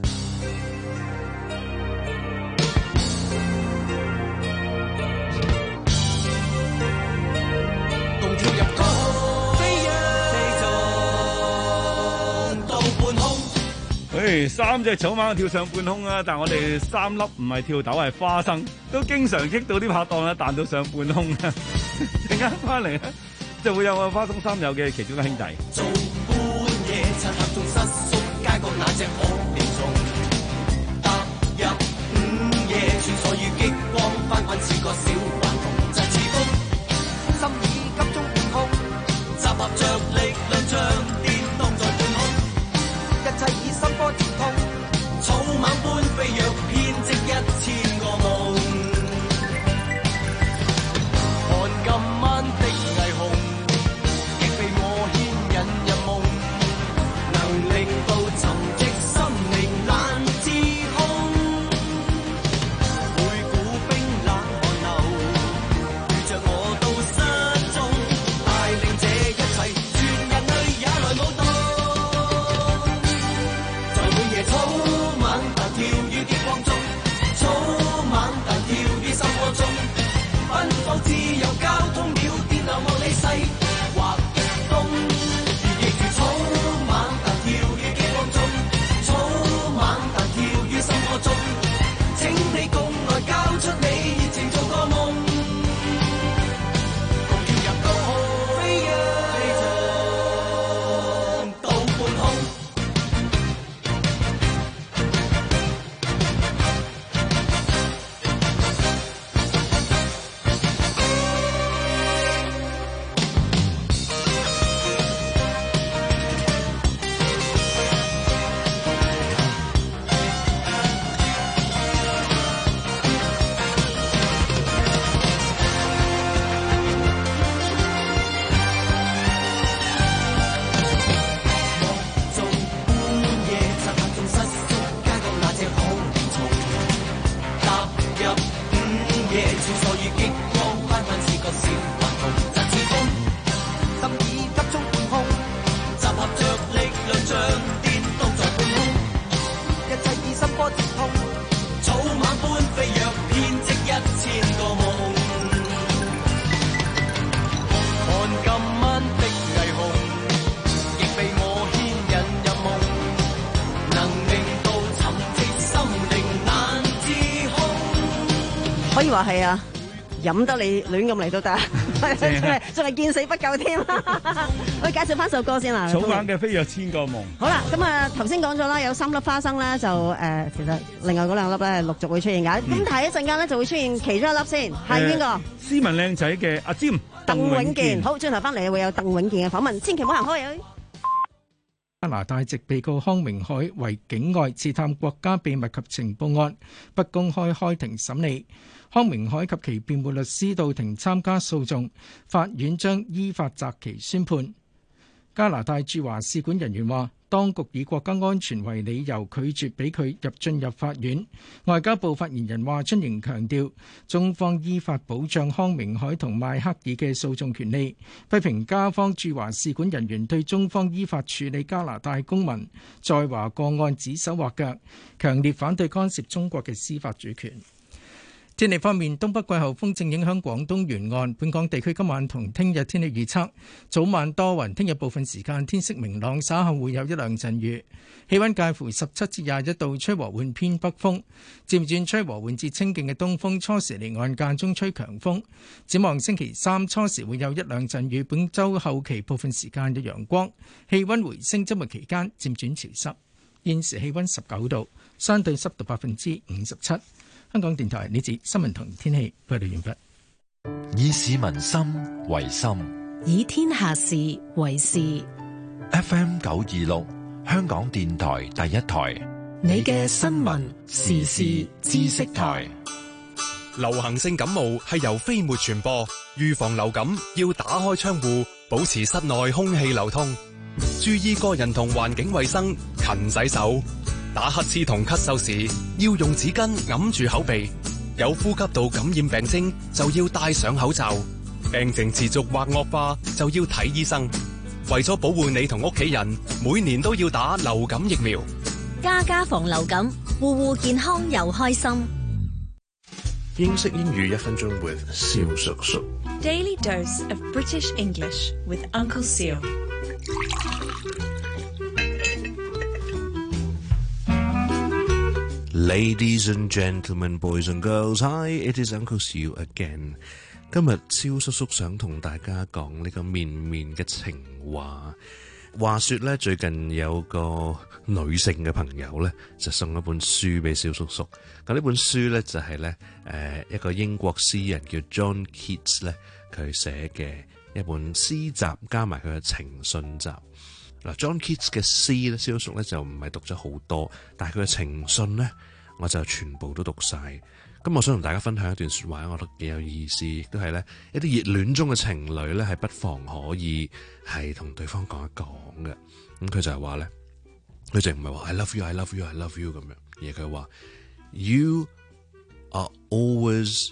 共跳入高飛躍飛到半空。 誒，三隻草蜢跳上半空啊！但係我哋三粒唔係跳豆係花生，都經常激到啲拍檔咧彈到上半空啊！陣間翻嚟咧，就會有我花生三友嘅其中一兄弟。 夜漆黑中失縮，街角那隻可憐蟲，踏入午夜，穿梭於激光，翻滾似個小頑童，疾似風，心已急中變空，集合着力量將跌當在半空，一切以心波接通，草蜢般飛躍，編織一千個夢，看今晚的霓虹，亦被我牽引入夢。令到沉寂心靈難自控，每股冰冷寒流，陪着我到失蹤，帶領這一切，全人類也來舞動，在每夜草蜢彈跳於激光中，草蜢彈跳於心窩中，奔放自由交通了電流莫理西或東，如記住草蜢請你共來交出你熱情做個夢，共跳入高空飛躍到半空。 可以話係啊，飲得你亂咁嚟都得，仲係見死不救添。我介紹翻首歌先啦。 草蜢嘅飛躍千個夢。 好啦，咁啊頭先講咗啦，有三粒花生咧，就誒、呃、其實另外嗰兩粒咧陸續會出現㗎。咁、嗯、但係一陣間咧就會出現其中一粒先，係邊個？斯文靚仔嘅阿詹鄧永健。好，轉頭翻嚟會有鄧永健嘅訪問，千祈唔好行開。 加拿大籍被告康明凱為境外刺探國家秘密及情報案，不公開開庭審理。康明凱及其辯護律師到庭參加訴訟，法院將依法擇期宣判。 加拿大駐華使館人員話，當局以國家安全為理由拒絕俾佢入進入法院。外交部發言人華春瑩強調，中方依法保障康明凱同邁克爾嘅訴訟權利，批評加方駐華使館人員對中方依法處理加拿大公民在華個案指手畫腳，強烈反對干涉中國嘅司法主權。天氣方面，東北季候風正影響廣東沿岸，本港地區今晚同聽日天氣預測，早晚多雲，聽日部分時間天色明朗，稍後會有一兩陣雨，氣溫介乎十七至廿一度，吹和緩偏北風，漸轉吹和緩至清勁嘅東風，初時離岸間中吹強風。展望星期三初時會有一兩陣雨，本週後期部分時間有陽光，氣溫回升，週末期間漸轉潮濕。現時氣溫十九度，相對濕度百分之五十七。香港電台呢節新聞同天氣報道完畢。 以市民心為心， 以天下事為事。 F M 九二六，香港電台第一台， 你嘅新聞時事知識台。 流行性感冒係由飛沫傳播，預防流感要打開窗戶，保持室內空氣流通，注意個人同環境衛生，勤洗手。打乞嗤同咳嗽時要用紙巾揞住口鼻，有呼吸道感染病徵就要戴上口罩，病情持續或惡化就要睇醫生。為咗保護你同屋企人，每年都要打流感疫苗。 家家防流感，戶戶健康又開心。 英式英語一分鐘 with 蕭叔叔。 Daily dose of British English with Uncle Seal。 Ladies and gentlemen, boys and girls, hi, it is Uncle Siu again. 今日蕭叔叔想同大家講呢個綿綿嘅情話。話說咧，最近有個女性嘅朋友咧，就送一本書俾蕭叔叔。咁呢本書咧就係咧，誒一個英國詩人叫 John Keats 咧，佢寫嘅一本詩集，加埋佢嘅情信集。嗱 ，John Keats 嘅詩咧，蕭叔叔咧就唔係讀咗好多，但係佢嘅情信咧，我就全部都讀晒。咁我想同大家分享一段說話，我覺得幾有意思，亦都係咧一啲熱戀中嘅情侶咧，係不妨可以係同對方講一講嘅。咁佢就係話咧，佢就唔係話 I love you, I love you, I love you 咁樣，而係佢話 You are always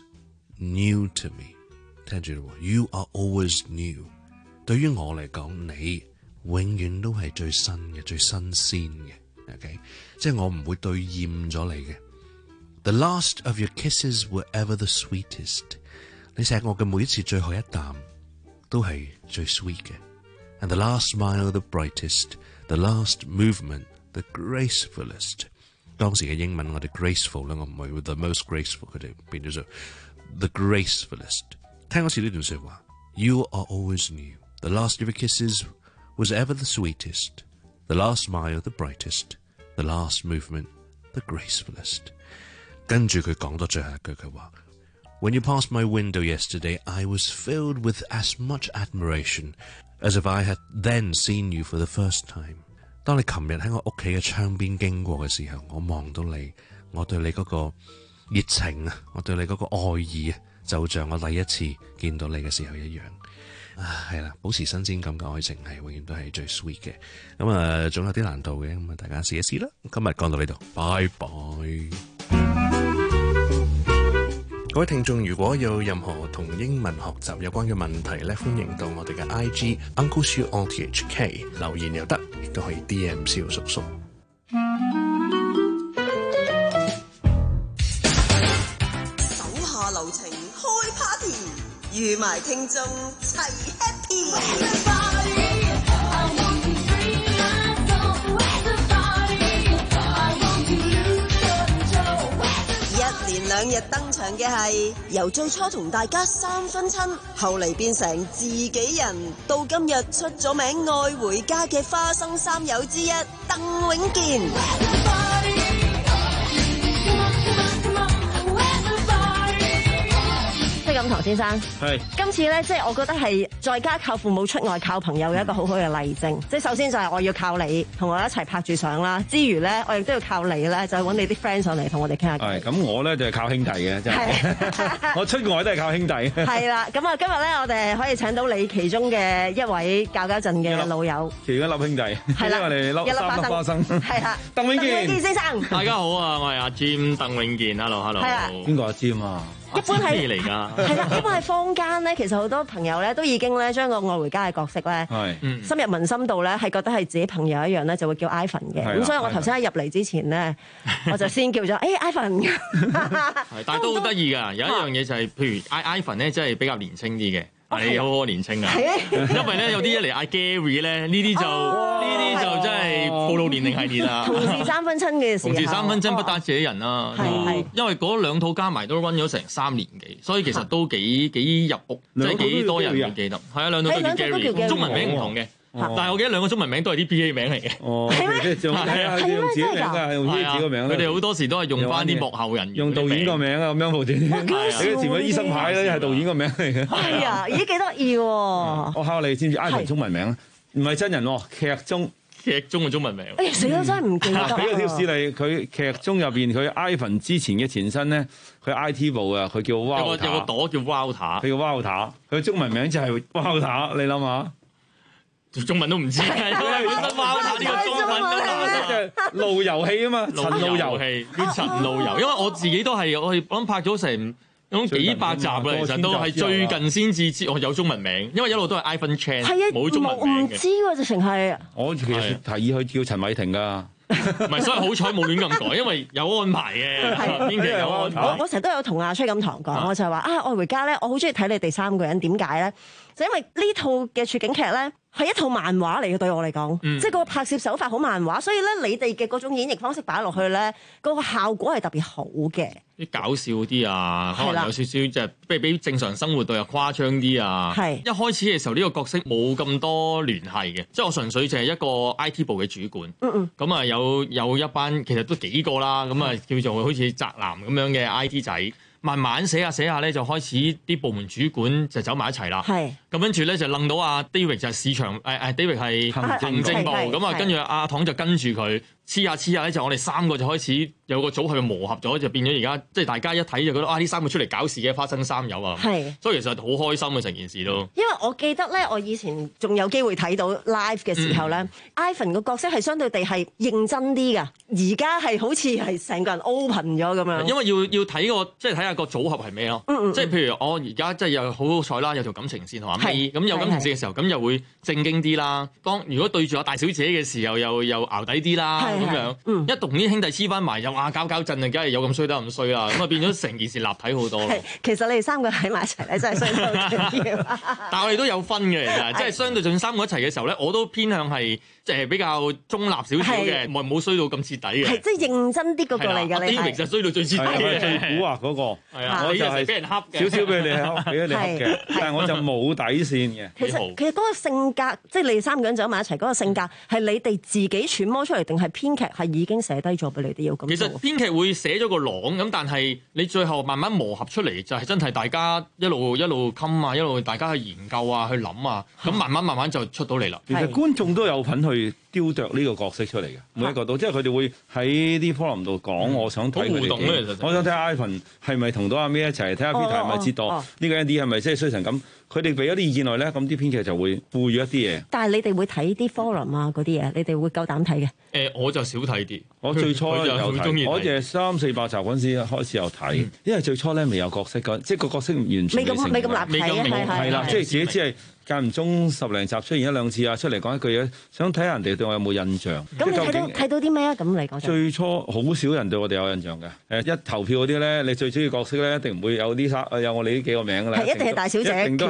new to me。聽住咯 ，You are always new。對於我嚟講，你永遠都係最新嘅、最新鮮嘅。OK， 即係我唔會對厭咗你嘅。The last of your kisses were ever the sweetest。你錫我嘅每一次最後一啖都係最 sweet 嘅。And the last smile the brightest。The last movement the gracefulest。當時嘅英文我哋 graceful 咧，我唔係 the most graceful， 佢哋變咗做 the gracefulest。聽多次呢段說話 ，You are always new。The last of your kisses was ever the sweetest。The last smile, the brightest. The last movement, the gracefulest. 跟住佢講多最後一句，佢話 When you passed my window yesterday, I was filled with as much admiration as if I had then seen you for the first time. 當你琴日喺我屋企嘅窗邊經過嘅時候，我望到你，我對你嗰個熱情啊，我對你嗰個愛意啊，就像我第一次見到你嘅時候一樣。啊，係啦，保持新鮮感嘅愛情係永遠都係最 sweet 嘅。咁啊，總有啲難度嘅，咁啊，大家試一試啦。今日講到呢度，拜拜。各位聽眾，如果有任何同英文學習有關嘅問題咧，歡迎到我哋嘅 I G Uncle Siu O T H K 留言又得，亦都可以 D M 蕭叔叔。 手下留情，開 party。預埋聽眾齊 happy， 一連兩日登場嘅係由最初同大家三分親，後嚟變成自己人，到今日出咗名愛回家嘅花生三友之一鄧永健。 係咁錦棠先生， 係今次咧，即係我覺得係在家靠父母出外靠朋友嘅一個好好嘅例證。即係首先就係我要靠你同我一齊拍住相啦，之餘咧我亦都要靠你咧，就揾你啲 friend 上嚟同我哋傾下偈。 係咁，我咧就係靠兄弟嘅，真係我出外都係靠兄弟。 係啦，咁啊今日咧我哋可以請到你其中嘅一位教家陣嘅老友， 其中一粒兄弟，係啦，我哋粒三粒花生， 係啦， 鄧永健先生， 大家好啊，我係阿 Jim 鄧永健 ，hello hello， 邊個阿 Jim 啊？ 一般係咩嚟㗎？ 係啦，一般係坊間咧，其實好多朋友咧都已經咧將個愛回家嘅角色咧， 係深入民心度咧，係覺得係自己朋友一樣咧，就會叫 Ivan 嘅。咁所以我頭先喺入嚟之前咧，我就先叫咗誒 Ivan。 係，但係都好得意㗎。有一樣嘢就係，譬如嗌 Ivan 咧，真係比較年青啲嘅。你好年青啊！因為咧有啲一嚟嗌 Gary 咧，呢啲就呢啲就真係暴露年齡系列啦。 同時三分親嘅時候， 同時三分親不單止人啦，因為嗰兩套加埋都 run 咗成三年幾，所以其實都幾幾入屋，即係幾多人會記得。係啊，兩套都叫 Gary， 中文名唔同嘅。但係我記得兩個中文名都係啲 P A 名嚟嘅。哦，係咩？係啊，用自己名㗎，用自己個名。 佢哋好多時都係用翻啲幕後人員， 用導演個名啊，咁樣好似。你嘅前面醫生牌咧係導演個名嚟嘅。 係啊，咦幾得意喎！ 我考你知唔知 Ivan 中文名？唔係真人喎，劇中劇中嘅中文名。 哎死啦！真係唔記得。 俾個貼士你，佢劇中入邊佢 Ivan 之前嘅前身咧，佢 I T 部嘅，佢叫 Walter。 有個有個朵叫 Walter。 佢叫 Walter，佢中文名就係 Walter，你諗下。 中文都唔知，因為本身 Walter 呢個中文都難。 路由器啊嘛，陳路由器叫陳路由，因為我自己都係我我諗拍咗成咁幾百集啦，其實都係最近先至知我有中文名，因為一路都係 Ivan Chan，冇中文名嘅。 唔知喎，直情係。 我其實提議佢叫陳偉霆㗎。 唔係，所以好彩冇亂咁改，因為有安排嘅，編劇有安排。 我我成日都有同阿崔錦棠講，我就係話啊，愛回家咧，我好中意睇你哋三個人，點解咧？就因為呢套嘅處境劇咧係一套漫畫嚟嘅，對我嚟講，嗯、即係個拍攝手法好漫畫，所以咧你哋嘅嗰種演繹方式擺落去咧，嗰個效果係特別好嘅。 啲搞笑啲啊，可能有少少即係比比正常生活度又誇張啲啊。係一開始嘅時候呢、呢個角色冇咁多聯繫嘅，即係我純粹就係一個 I T 部嘅主管。嗯嗯。咁啊有有一班其實都幾個啦，咁啊叫做好似宅男咁樣嘅 I T 仔。慢慢寫下寫下咧，就開始啲部門主管就走埋一齊啦。係咁跟住咧就楞到阿 David 就係市場，誒、哎、誒 David 係行政部，咁啊跟住阿唐就跟住佢黐下黐下咧，就我哋三個就開始有個組合嘅磨合咗，就變咗而家即係大家一睇就覺得啊呢三個出嚟搞事嘅花生三友啊。係，所以其實好開心嘅成件事都。 因為我記得咧，我以前仲有機會睇到 live 嘅時候咧、嗯、，Ivan 個角色係相對地係認真啲㗎，而家係好似係成個人 open 咗咁樣。 因為要要睇個即係睇下個組合係咩咯，嗯嗯即係譬如我而家即係又好好彩啦，有條感情線同阿 May，咁有感情線嘅時候，咁又會正經啲啦。當如果對住阿大小姐嘅時候，又又淆底啲啦，咁樣。嗯、一同啲兄弟黐翻埋，又話搞搞震啊，梗係有咁衰得咁衰啦。咁啊變咗成件事立體好多。 其實你哋三個喺埋一齊咧，真係衰到緊要。 但係我哋都有分嘅，其實即係相對上三個一齊嘅時候咧，我都偏向係即係比較中立少少嘅，唔係冇衰到咁徹底嘅。係即係認真啲嗰個嚟㗎，你係。 其實衰到最徹底嘅， 最蠱惑嗰個。係啊， 我就係俾人恰嘅， 少少俾你恰，俾你恰嘅。但係我就冇底線嘅。 其實其實嗰個性格，即係你哋三個人走埋一齊嗰個性格，係你哋自己揣摩出嚟，定係編劇係已經寫低咗俾你哋要咁做？ 其實編劇會寫咗個廊咁，但係你最後慢慢磨合出嚟，就係真係大家一路一路冚啊，一路大家去研究啊，去諗啊，咁慢慢慢慢就出到嚟啦。 其實觀眾都有份去雕琢呢個角色出嚟嘅，每一個都，即係佢哋會喺啲 forum 度講，我想睇佢哋，我想睇下 Ivan 係咪同到阿 May 一齊，睇下 Peter 係咪知道呢個 Andy 係咪即係衰成咁。佢哋俾咗啲意見內咧，咁啲編劇就會賦予一啲嘢。 但係你哋會睇啲 forum 啊嗰啲嘢，你哋會夠膽睇嘅？誒、 呃，我就少睇啲。 我最初有睇，我哋三四百集嗰陣時開始有睇，嗯、因為最初咧未有角色嘅，即係個角色完全未成。 未咁立體啊， 係啦，即係自己只係間唔中十零集出現一兩次啊，出嚟講一句嘢，想睇下人哋對我有冇印象。 咁你睇到睇到啲咩啊？咁嚟講。 最初好少人對我哋有印象嘅。誒，一投票嗰啲咧，你最中意角色咧，一定唔會有呢三有我哋呢幾個名㗎啦。 係一定係大小姐。 一定都係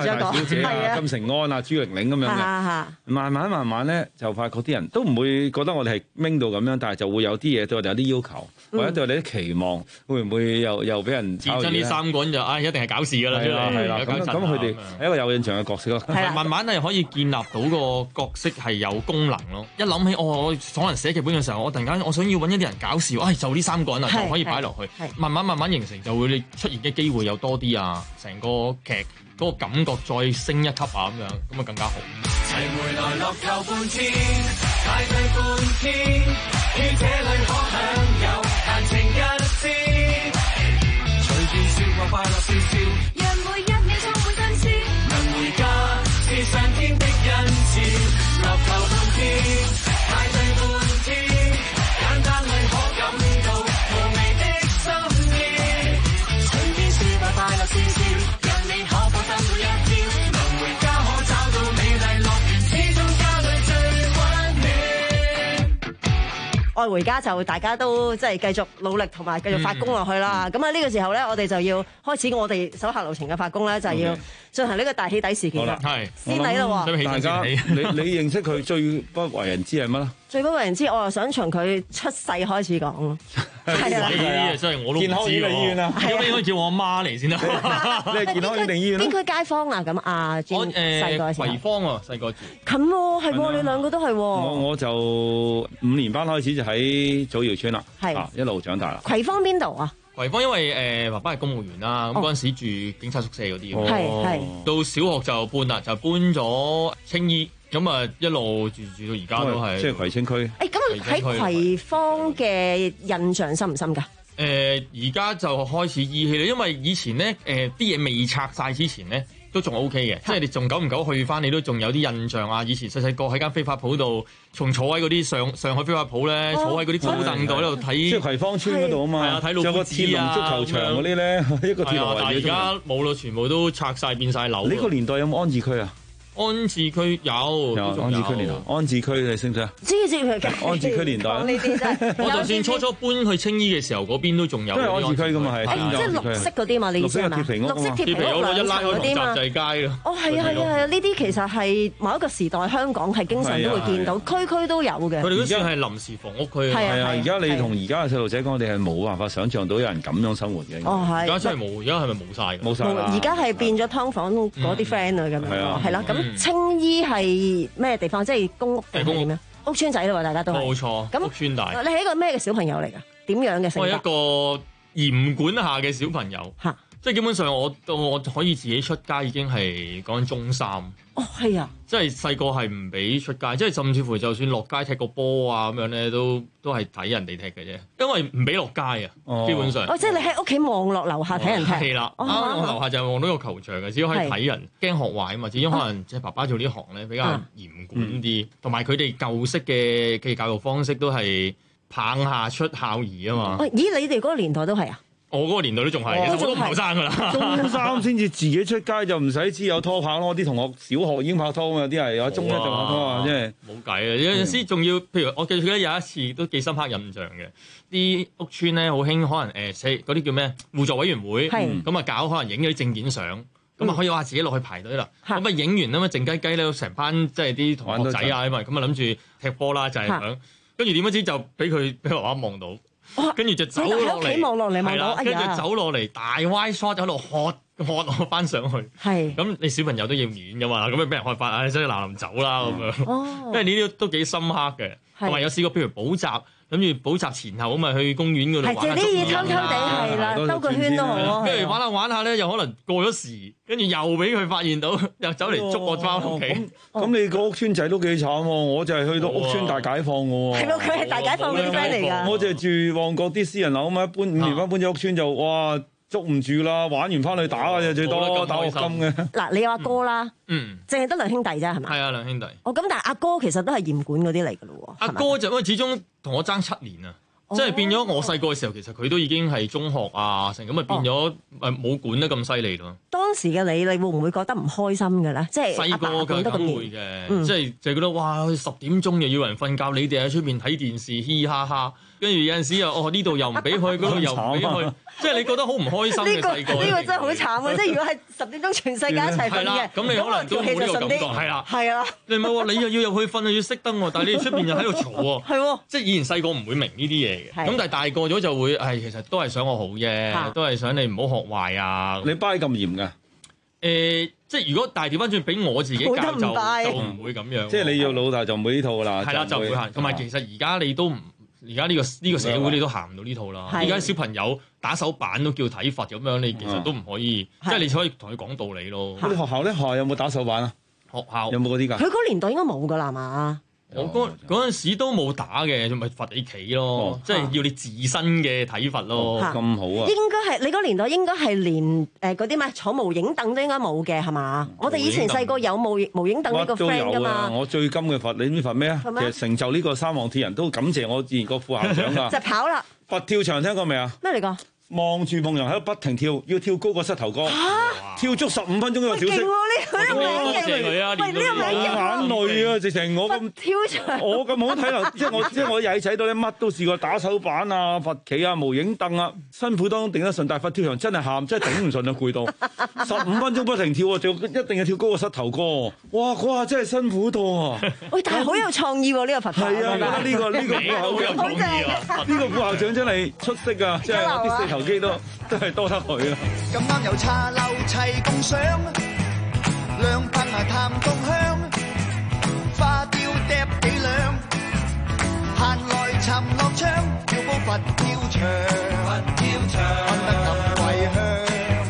咗大小姐係啊啊、金城安啊、朱玲玲咁樣嘅。慢慢慢慢咧，就發覺啲人都唔會覺得我哋係明到咁樣，但係就會有啲嘢對我哋有啲要求，或者對我哋啲期望，會唔會又又俾人自真呢三個人就唉，一定係搞事㗎啦，出嚟係啦，咁咁佢哋係一個有印象嘅角色咯。 慢慢係可以建立到個角色係有功能咯。一諗起哦，我可能寫劇本嘅時候，我突然間我想要揾一啲人搞笑，唉，就呢三個人啊，就可以擺落去。慢慢慢慢形成，就會出現嘅機會有多啲啊，成個劇嗰個感覺再升一級啊，咁樣咁啊更加好。 齊回來樂透半天，派對半天，於這裏可享有閒情一絲，隨便説話快樂笑笑，讓每一秒充滿新鮮，能回家是上天的恩賜，樂透半天，派對半天，簡單裏可感到無微的心意，隨便説話快樂笑笑，讓你可放心每一朝，能回家可找到美麗樂園，始終家裏最溫暖。 愛回家就大家都即係繼續努力同埋繼續發功落去啦。咁啊呢個時候咧，我哋就要開始我哋手下留情嘅發功咧，就係要進行呢個大起底事件啦。 係先嚟咯喎， 大家你你認識佢最不為人知係乜啦？ 最不為人知，我又想從佢出世開始講咯。 係啊，真係我都唔知喎。健康院定醫院啊？咁應該叫我媽嚟先啦。 你係健康院定醫院咧？ 邊區街坊啊？咁啊， 我誒葵芳喎，細個住。 近喎，係喎，你兩個都係喎。 我我就五年班開始就喺祖堯村啦，啊一路長大啦。 葵芳邊度啊？ 葵芳因為誒爸爸係公務員啦，咁嗰陣時住警察宿舍嗰啲， 係係。 到小學就搬啦，就搬咗青衣。咁啊，一路住住到而家都係， 即係葵青區。 誒，咁喺葵芳嘅印象深唔深㗎？ 誒，而家就開始依稀啦，因為以前咧，誒啲嘢未拆晒之前咧，都仲 O K 嘅，即係你仲久唔久去翻，你都仲有啲印象啊！以前細細個喺間飛髮鋪度，從坐喺嗰啲上上海飛髮鋪咧，坐喺嗰啲高凳度喺度睇， 即係葵芳村嗰度啊嘛， 係啊，睇老夫子啊， 足球場嗰啲咧，一個鐵路圍住。但係而家冇咯，全部都拆晒變晒樓。 呢個年代有冇安置區啊？ 安置區有，有安置區年代，安置區你識唔識啊？ 知知佢嘅安置區年代， 呢啲真係。 我就算初初搬去青衣嘅時候，嗰邊都仲有。 都係安置區噶嘛，係。 即係綠色嗰啲嘛，你意思係嘛？綠色鐵皮屋兩層嗰啲嘛。 雜濟街咯。 哦，係啊，係啊，係啊，呢啲其實係某一個時代香港係經常都會見到，區區都有嘅。 佢哋嗰時係臨時房屋區。 係啊， 而家你同而家嘅細路仔講，我哋係冇辦法想像到有人咁樣生活嘅。 哦，係。 而家真係冇，而家係咪冇曬？ 冇曬。 而家係變咗劏房嗰啲 friend 啊，咁樣。係啦，咁青衣係咩地方？即係公屋定係點樣？屋村仔咯，大家都係。 冇錯。咁屋村大。 你係一個咩嘅小朋友嚟㗎？點樣嘅性格？ 我係一個嚴管下嘅小朋友。嚇！即係基本上我我可以自己出街已經係講緊中三。 哦，係啊！ 即係細個係唔俾出街，即係甚至乎就算落街踢個波啊咁樣咧，都都係睇人哋踢嘅啫，因為唔俾落街啊。哦、基本上。哦， 即係你喺屋企望落樓下睇人踢。 係啦、哦，啱啱我樓下就係望到個球場嘅，只可以睇人，驚學壞啊嘛。始終可能即係爸爸做呢行咧比較嚴管啲，同埋佢哋舊式嘅嘅教育方式都係棒下出孝兒啊嘛。 咦，你哋嗰個年代都係啊？ 我嗰個年代都仲係，其實我都唔後生噶啦。 中三先至自己出街就唔使知有拖拍咯，啲同學小學已經拍拖啊，有啲係有中一就拍拖啊，即係冇計啊！有陣時仲要，譬如我記得有一次都幾深刻印象嘅，啲屋邨咧好興，可能誒嗰啲叫咩互助委員會，咁啊搞可能影咗啲證件相，咁啊可以話自己落去排隊啦。咁啊影完啊嘛，靜雞雞咧，成班即係啲同學仔啊，咁啊咁啊諗住踢波啦，就係咁。跟住點不知就俾佢俾爸爸望到。跟住就走落嚟，係啦，跟住走落嚟大 Y shot 喺度喝喝我翻上去，係咁你小朋友都要面噶嘛，咁咪俾人開發，唉，所以嗱臨走啦咁樣，哦，因為呢啲都幾深刻嘅，同埋有試過譬如補習，諗住補習前後咁咪去公園嗰度玩下， 係即係啲嘢偷偷地係啦，兜個圈都好， 跟住玩下玩下咧，又可能過咗時，跟住又俾佢發現到，又走嚟捉我翻屋企。 咁你個屋村仔都幾慘喎，我就係去到屋村大解放嘅喎。 係咯，佢係大解放嗰啲 friend 嚟㗎。 我就係住旺角啲私人樓啊嘛，搬五年班搬咗屋村就哇捉唔住啦，玩完翻去打嘅啫，最多打學金嘅。嗱， 你有阿哥啦， 嗯， 淨係得兩兄弟啫，係咪？ 係啊，兩兄弟。 哦，咁但係阿哥其實都係嚴管嗰啲嚟㗎咯喎。 阿哥就因為始終同我爭七年啊。 即係變咗我細個嘅時候，其實佢都已經係中學啊，成咁啊變咗誒冇管得咁犀利咯。 當時嘅你，你會唔會覺得唔開心嘅咧？即係細個嘅梗會嘅，嗯、即係就係覺得哇十點鐘又要人瞓覺，你哋喺出邊睇電視嘻嘻哈哈，跟住有陣時又哦呢度又唔俾去，嗰度又唔俾去，即係你覺得好唔開心嘅細個。 呢個真係好慘啊！即係如果係十點鐘全世界一齊瞓嘅， 咁你可能都冇呢個感覺，係啦， 係啊。 你唔係話你又要入去瞓又要熄燈喎，但係你出邊又喺度嘈喎， 係喎。 即係以前細個唔會明呢啲嘢嘅，咁但係大個咗就會係其實都係想我好啫，都係想你唔好學壞啊。 你拜咁嚴㗎？ 誒，即係如果大調翻轉俾我自己教就就唔會咁樣。 即係你要老豆就唔會呢套啦。 係啦，就唔會行。同埋其實而家你都唔，而家呢個呢個社會你都行唔到呢套啦。而家小朋友打手板都叫體罰咁樣，你其實都唔可以，即係你可以同佢講道理咯。 你學校咧，學校有冇打手板啊？ 學校有冇嗰啲㗎？ 佢嗰年代應該冇㗎啦嘛。 我嗰嗰陣時都冇打嘅，咪罰你企咯，即係要你自身嘅體罰咯。 咁好啊！ 應該係你嗰年代應該係連誒嗰啲咩坐無影凳都應該冇嘅係嘛？我哋以前細個有無無影凳呢個 friend 㗎嘛。 我最金嘅罰你知罰咩啊？其實成就呢個三項鐵人都感謝我以前個副校長㗎。 就跑啦！ 佛跳牆聽過未啊？ 咩嚟㗎？ 望住夢陽喺度不停跳，要跳高過膝頭哥，跳足十五分鐘一個小時。 勁喎！呢個名嘅， 喂呢個名眼淚啊！直情我咁跳牆， 我咁好睇啦！即係我即係我曳仔到咧，乜都試過，打手板啊、罰企啊、無影凳啊，辛苦當頂得順，但係佛跳牆真係喊，真係頂唔順啊！攰到十五分鐘不停跳啊，就一定要跳高過膝頭哥。哇！嗰下真係辛苦到啊！ 喂，但係好有創意喎呢個罰法。 係啊，我覺得呢個呢個副校長好有創意啊！呢個副校長真係出色啊！即係啲四頭肌都都係多得佢啊！ 咁啱有茶樓齊共賞，兩鬢啊談共香，花雕嗒幾兩，閒來尋樂章，要報佛跳牆，佛跳牆，看得咁為香，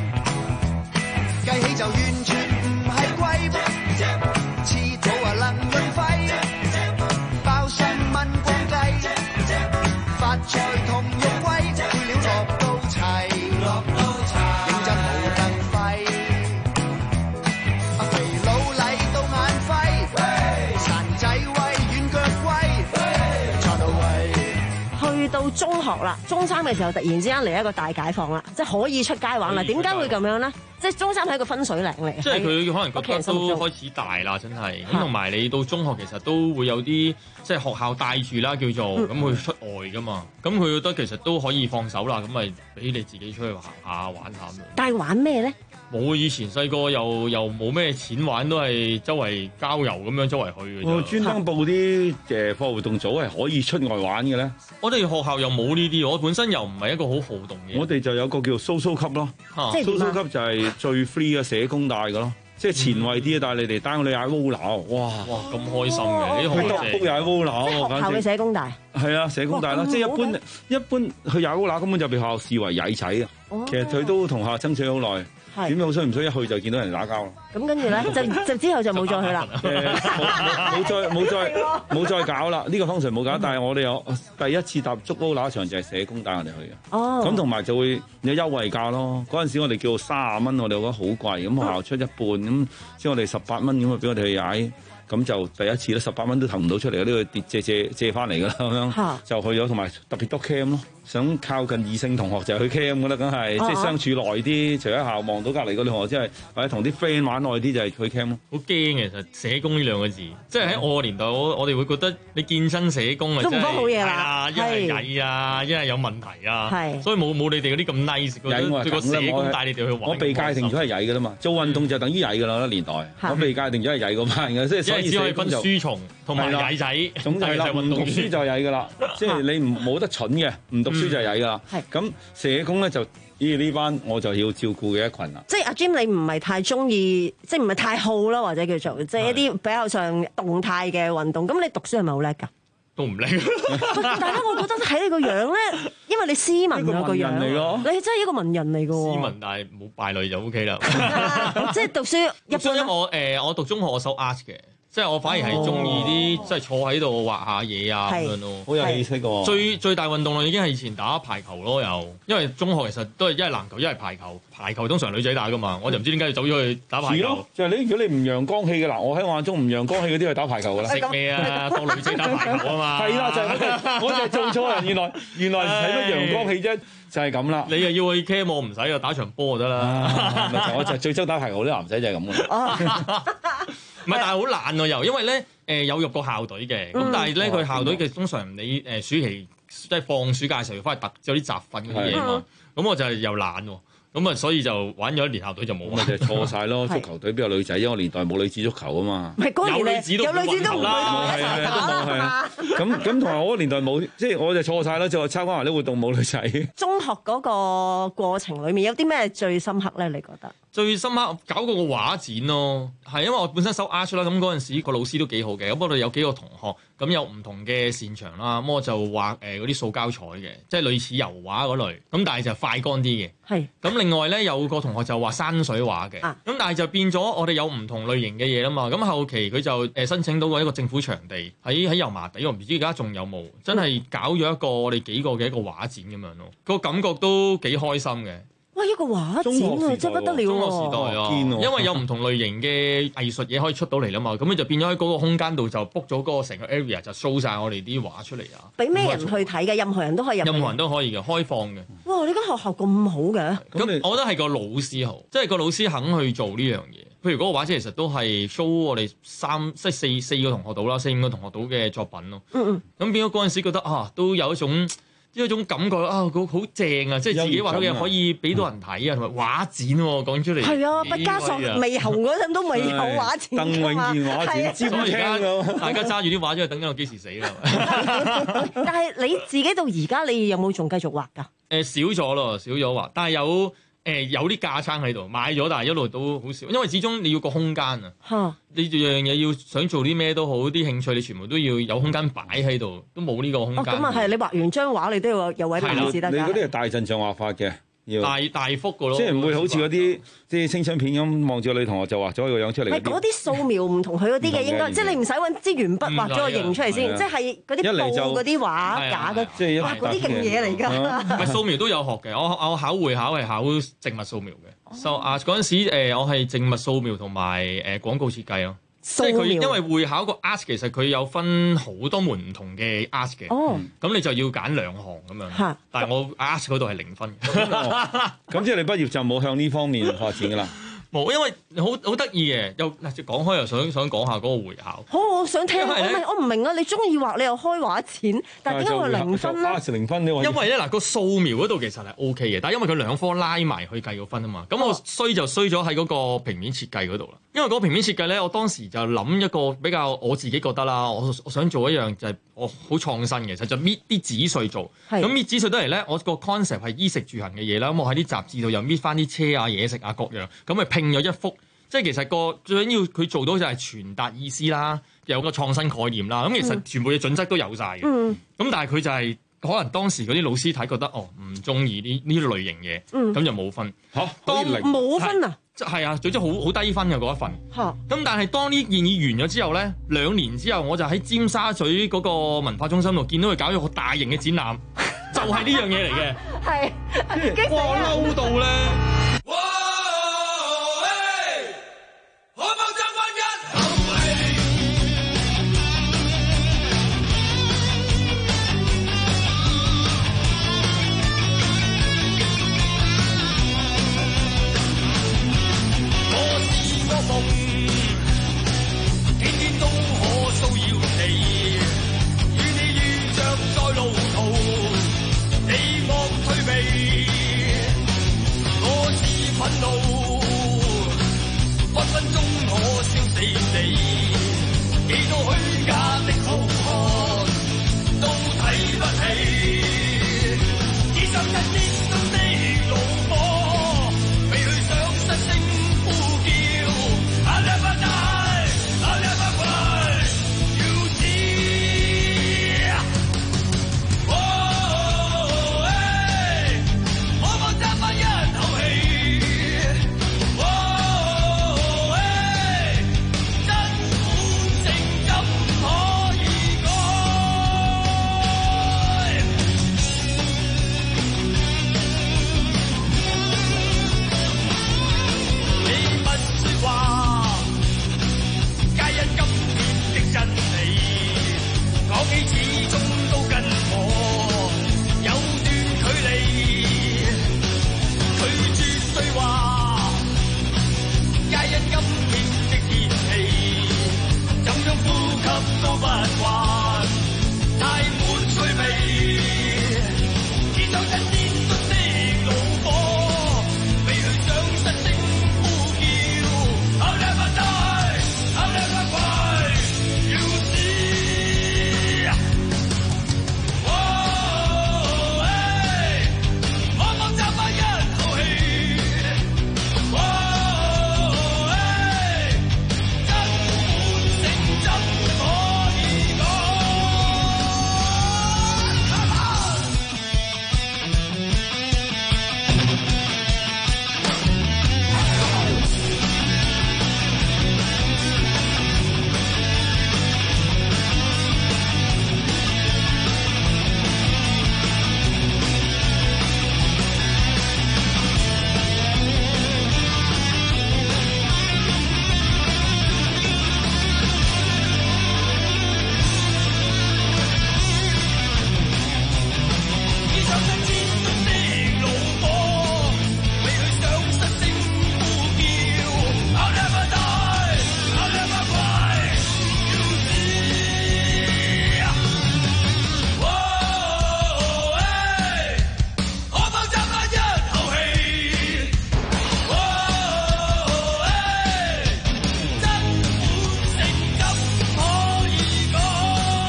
計起就完全唔係貴，遲早啊能潤肺，包心炆光雞，發菜同肉龜，配料落到齊，落到齊，認真冇得揮。阿肥佬嚟到眼輝，殘仔威軟腳龜，坐到位。 去到中學啦，中三嘅時候突然之間嚟一個大解放啦，即係可以出街玩啦。點解會咁樣咧？即係中三係一個分水嶺嚟， 即係佢可能覺得都開始大啦，真係咁。同埋你到中學其實都會有啲即係學校帶住啦，叫做咁去出外噶嘛。咁佢覺得其實都可以放手啦，咁咪俾你自己出去行下玩下咁樣。 但係玩咩咧？ 冇，以前細個又又冇咩錢玩，都係周圍郊遊咁樣周圍去嘅啫。 我專登報啲誒課外活動組係可以出外玩嘅咧。 我哋學校又冇呢啲，我本身又唔係一個好好動嘅。 我哋就有個叫 social 級咯，social 級就係最 free 嘅社工帶嘅咯，即係前衞啲啊！帶你哋帶我哋踩 roller，哇哇咁開心嘅，呢去德福踩 roller， 即係學校嘅社工帶。 係啊，社工帶啦，即係一般一般去踩 roller根本就被學校視為曳仔啊。其實佢都同學校爭取好耐。點樣衰唔衰？一去就見到人打交啦。 咁跟住咧，就就之後就冇再去啦。 冇再冇再冇再搞啦。呢個通常冇搞，但係我哋有第一次踏足高那場就係社工帶我哋去嘅。 哦。 咁同埋就會有優惠價咯。嗰陣時我哋叫三十蚊，我哋覺得好貴。咁學校出一半，咁即係我哋十八蚊咁啊，俾我哋去踩。咁就第一次咧，十八蚊都騰唔到出嚟，呢個跌借借借翻嚟㗎啦，咁樣就去咗，同埋特別多 cam 咯。想靠近異性同學就係去 cam 㗎啦，梗係即係相處耐啲。除咗校望到隔離嗰啲同學，即係或者同啲 friend 玩耐啲，就係去 cam 咯。 好驚嘅，其實社工呢兩個字，即係喺我個年代，我我哋會覺得你見親社工啊， 都唔多好嘢啦， 一係曳啊，一係有問題啊， 係，所以冇冇你哋嗰啲咁 nice 嗰啲個社工帶你哋去玩。 我被界定咗係曳㗎啦嘛，做運動就等於曳㗎啦，年代。我被界定咗係曳嗰班嘅，即係所以社工就書蟲同埋曳仔， 總係啦，唔讀書就曳㗎啦，即係你唔冇得蠢嘅，唔讀書就曳㗎啦。咁社工咧就咦呢班我就要照顧嘅一群啦。 即係阿 Jim，你唔係太中意，即係唔係太好啦，或者叫做即係一啲比較上動態嘅運動。咁你讀書係咪好叻㗎？ 都唔叻。 但係我覺得睇你個樣咧，因為你斯文啊個樣，你真係一個文人嚟㗎喎。 斯文但係冇敗類就 O K 啦。 即係讀書一般。 因為我誒我讀中學我修 art 嘅。 即係我反而係中意啲即係坐喺度畫下嘢啊咁樣咯， 好有氣勢喎。 最最大運動量已經係以前打排球咯，又因為中學其實都係一係籃球一係排球，排球通常女仔打噶嘛，我就唔知點解要走咗去打排球。 就係、是、你如果你唔陽光氣嘅嗱，我喺我眼中唔陽光氣嗰啲係打排球噶啦。 食咩啊？當女仔打排球啊嘛。 係啦，就係、是、我就係做錯人，原來原來係乜陽光氣啫，就係咁啦。 你又要去 cam 我唔使啊，打場波就得啦。 啊、我就最憎打排球啲男仔就係咁嘅。 唔係，但係好懶喎又，因為咧誒、呃、有入過校隊嘅，咁、嗯、但係咧佢校隊嘅通常你誒暑期即係放暑假嘅時候要翻去特有啲集訓嗰啲嘢啊嘛，咁我就係又懶喎。咁啊，所以就玩咗一年校隊就冇， 咪就係錯晒咯。足球隊邊有女仔？因為年代冇女子足球啊嘛。 唔係嗰年有女子都有女子都唔會係係都冇係啊。咁咁同埋我嗰年代冇，即係我就錯晒啦。就話參加埋啲活動冇女仔。 中學嗰個過程裡面有啲咩最深刻咧？你覺得？ 最深刻搞過個畫展咯，係因為我本身收 art 啦，咁嗰陣時個老師都幾好嘅，咁我哋有幾個同學，咁有唔同嘅擅長啦，咁我就畫誒嗰啲塑膠彩嘅，即係類似油畫嗰類，咁但係就快乾啲嘅。係。咁另外咧有個同學就畫山水畫嘅，咁、啊、但係就變咗我哋有唔同類型嘅嘢啦嘛，咁後期佢就誒申請到過一個政府場地喺喺油麻地，我唔知而家仲有冇，真係搞咗一個我哋幾個嘅一個畫展咁樣咯，個感覺都幾開心嘅。 哇！一個畫展啊，真不得了喎！ 中學時代啊，因為有唔同類型嘅藝術嘢可以出到嚟啦嘛，咁你就變咗喺嗰個空間度就 book 咗嗰個成個 area 就 show 晒我哋啲畫出嚟啊！ 俾咩人去睇嘅？任何人都可以入。 任何人都可以嘅，開放嘅。 哇！你間學校咁好嘅？ 咁我覺得係個老師好，即係個老師肯去做呢樣嘢。譬如嗰個畫展其實都係 show 我哋三即係四四個同學到啦，四五個同學到嘅作品咯。嗯嗯。咁變咗嗰陣時覺得啊，都有一種。呢一種感覺啊，好好正啊！即係自己畫到嘢可以俾到人睇啊，同埋畫展喎，講出嚟係啊，畢加索未紅嗰陣都未有畫展鄧永健畫展， 所以而家大家揸住啲畫出去，等緊我幾時死啦！ 但係你自己到而家，你有冇仲繼續畫㗎？ 誒少咗咯，少咗畫，但係有。誒、呃、有啲架撐喺度買咗，但係一路都好少，因為始終你要個空間啊。嚇！你樣嘢要想做啲咩都好，啲興趣你全部都要有空間擺喺度，都冇呢個空間。 咁啊係，你畫完張畫你都要有位擺先得㗎。 你嗰啲係大陣仗畫法嘅。 大大幅嘅咯， 即係唔會好似嗰啲即係青春片咁望住個女同學就畫咗個樣出嚟。 唔係嗰啲素描唔同佢嗰啲嘅，應該即係你唔使揾支鉛筆畫咗個形出嚟先，即係嗰啲布嗰啲畫架嘅，哇嗰啲勁嘢嚟㗎。 唔係素描都有學嘅，我我考會考係考靜物素描嘅。so 啊嗰陣時誒，我係靜物素描同埋誒廣告設計咯。即係佢，因為會考個 art 其實佢有分好多門唔同嘅 art 嘅，咁、哦、你就要揀兩行咁樣。但係我 art 嗰度係零分嘅， 咁即係你畢業就冇向呢方面發展㗎啦。 冇，因為好好得意嘅，又講開又想想講下嗰個會考。 好，我想聽。我唔我唔明啊！你中意畫，你又開畫展，但係點解會零分咧？ 零分呢？ 因為咧嗱，個素描嗰度其實係 O K 嘅，但係因為佢兩科拉埋去計個分啊嘛。咁我衰就衰咗喺嗰個平面設計嗰度啦。因為嗰個平面設計咧，我當時就諗一個比較我自己覺得啦，我我想做一樣就係我好創新嘅，就就搣啲紙碎做。咁搣紙碎得嚟咧，我個 concept 係衣食住行嘅嘢啦。咁我喺啲雜誌度又搣翻啲車啊、嘢食啊各樣，咁咪拼咗一幅。即係其實個最緊要佢做到就係傳達意思啦，有個創新概念啦。咁其實全部嘅準則都有晒嘅。咁、嗯、但係佢就係、是、可能當時嗰啲老師睇覺得哦唔中意呢呢類型嘢，咁、嗯、就冇分。嚇、啊，當冇分啊？ 係啊，總之好好低分嘅嗰一份。嚇、啊。咁但係當呢件嘢完咗之後咧，兩年之後我就喺尖沙咀嗰個文化中心度見到佢搞咗個大型嘅展覽，就係呢樣嘢嚟嘅。 係。 哇！嬲到咧〜 我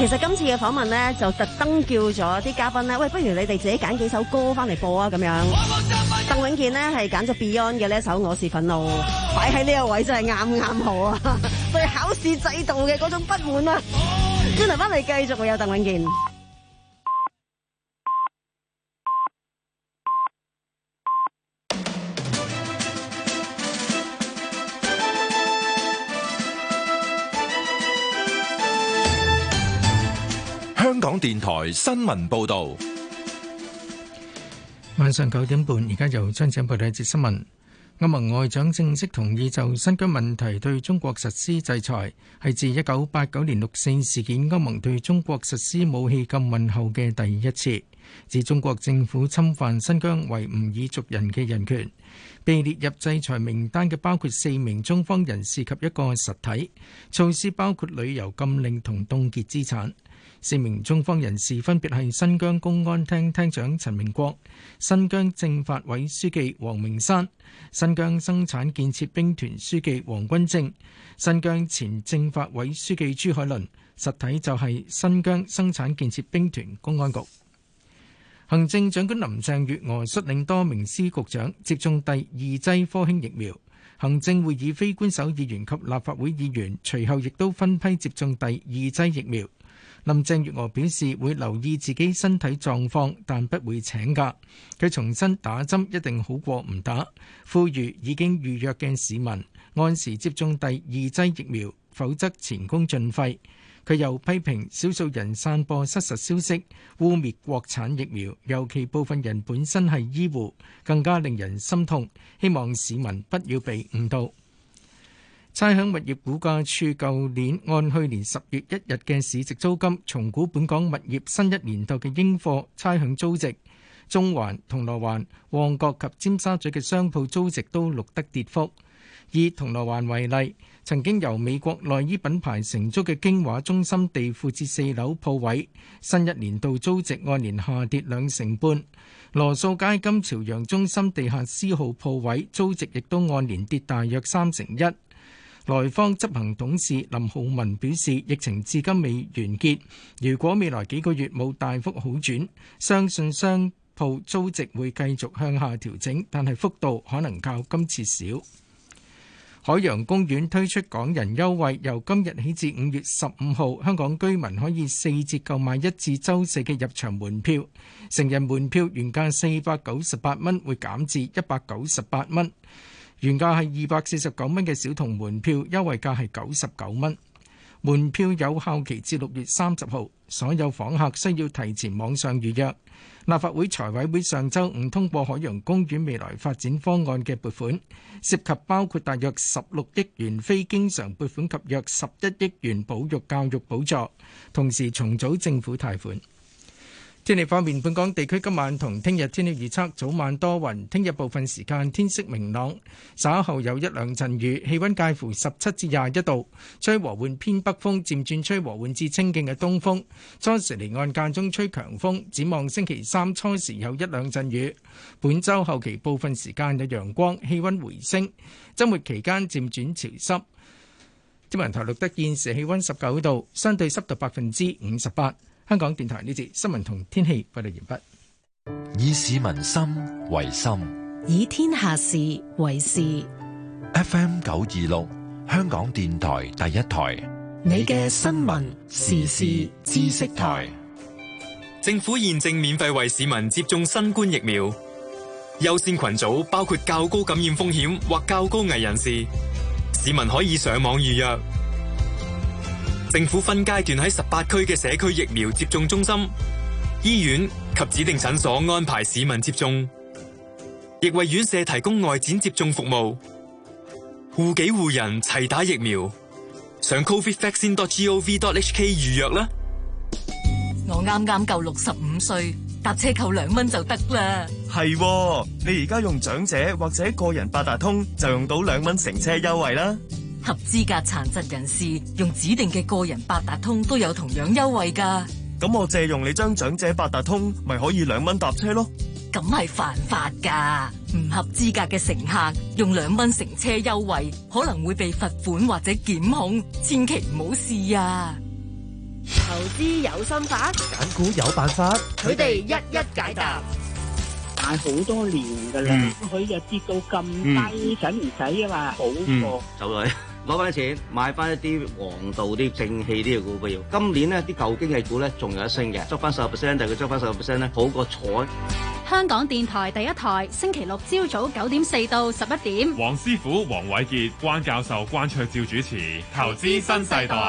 其實今次嘅訪問咧，就特登叫咗啲嘉賓咧，喂，不如你哋自己揀幾首歌翻嚟播啊，咁樣。鄧永健咧係揀咗 Beyond 嘅呢一首《我是憤怒》，擺喺呢個位真係啱啱好啊！對考試制度嘅嗰種不滿啊！轉頭翻嚟繼續會有鄧永健。 香港電台新聞報道， 晚上九點半，而家由張展報道一節新聞。歐盟外長正式同意就新疆問題對中國實施制裁，係自一九八九年六四事件歐盟對中國實施武器禁運後嘅第一次，指中國政府侵犯新疆維吾爾族人嘅人權。被列入制裁名單嘅包括四名中方人士及一個實體，措施包括旅遊禁令同凍結資產。四名中方人士分別係新疆公安廳廳長陳明國、新疆政法委書記黃明山、新疆生產建設兵團書記黃軍正、新疆前政法委書記朱海倫，實體就係新疆生產建設兵團公安局。行政長官林鄭月娥率領多名司局長接種第二劑科興疫苗，行政會議非官守議員及立法會議員隨後亦都分批接種第二劑疫苗。林鄭月娥表示會留意自己身體狀況，但不會請假。佢重申打針一定好過唔打，呼籲已經預約嘅市民按時接種第二劑疫苗，否則前功盡廢。佢又批評少數人散播失實消息，污蔑國產疫苗，尤其部分人本身係醫護，更加令人心痛。希望市民不要被誤導。差餉物業估價署舊年按去年十月一日嘅市值租金，重估本港物業新一年度嘅應課差餉租值。中環、銅鑼灣、旺角及尖沙咀嘅商鋪租值都錄得跌幅。以銅鑼灣為例，曾經由美國內衣品牌承租嘅京華中心地庫至四樓鋪位，新一年度租值按年下跌兩成半。羅素街金朝陽中心地下 C 號鋪位租值亦都按年跌大約三成一。萊坊執行董事林浩文表示，疫情至今未完結，如果未來幾個月冇大幅好轉，相信商鋪租值會繼續向下調整，但係幅度可能較今次少。海洋公園推出港人優惠，由今日起至五月十五號，香港居民可以四折購買一至周四嘅入場門票，成人門票原價四百九十八蚊，會減至一百九十八蚊。原價係二百四十九蚊嘅小童門票，優惠價係九十九蚊。門票有效期至六月三十號，所有訪客需要提前網上預約。立法會財委會上週五通過海洋公園未來發展方案嘅撥款，涉及包括大約十六億元非經常撥款及約十一億元保育教育補助，同時重組政府貸款。天氣方面，本港地區今晚同聽日天氣預測，早晚多雲，聽日部分時間天色明朗，稍後有一兩陣雨，氣溫介乎十七至廿一度，吹和緩偏北風，漸轉吹和緩至清勁嘅東風，初時離岸間中吹強風。展望星期三初時有一兩陣雨，本週後期部分時間有陽光，氣溫回升，週末期間漸轉潮濕。天文台錄得現時氣溫十九度，相對濕度百分之五十八。香港電台呢節新聞同天氣報道完畢。 以市民心為心， 以天下事為事。 F M 九二六，香港電台第一台， 你嘅新聞時事知識台。 政府現正免費為市民接種新冠疫苗，優先群組包括較高感染風險或較高危人士，市民可以上網預約。政府分階段喺十八區嘅社區疫苗接種中心、醫院及指定診所安排市民接種，亦為院舍提供外展接種服務。護己護人齊打疫苗，上 covid vaccine dot gov dot hk 預約啦。 我啱啱夠六十五歲，搭車扣兩蚊就得啦。 係，你而家用長者或者個人八達通就用到兩蚊乘車優惠啦。 合資格殘疾人士用指定嘅個人八達通都有同樣優惠㗎。 咁我借用你張長者八達通，咪可以兩蚊搭車咯？ 咁係犯法㗎，唔合資格嘅乘客用兩蚊乘車優惠，可能會被罰款或者檢控，千祈唔好試啊！ 投資有心法， 揀股有辦法， 佢哋一一解答。 買好多年㗎啦，佢又跌到咁低，使唔使啊嘛？好過走咗。攞翻啲錢買翻一啲黃道啲正氣啲嘅股票。今年呢啲舊經濟股咧仲有得升嘅，執翻十個 percent，但係佢執翻十個 percent 咧好過坐。 香港電台第一台，星期六朝早九點四到十一點。 黃師傅、黃偉傑、關教授、關卓照主持《投資新世代》。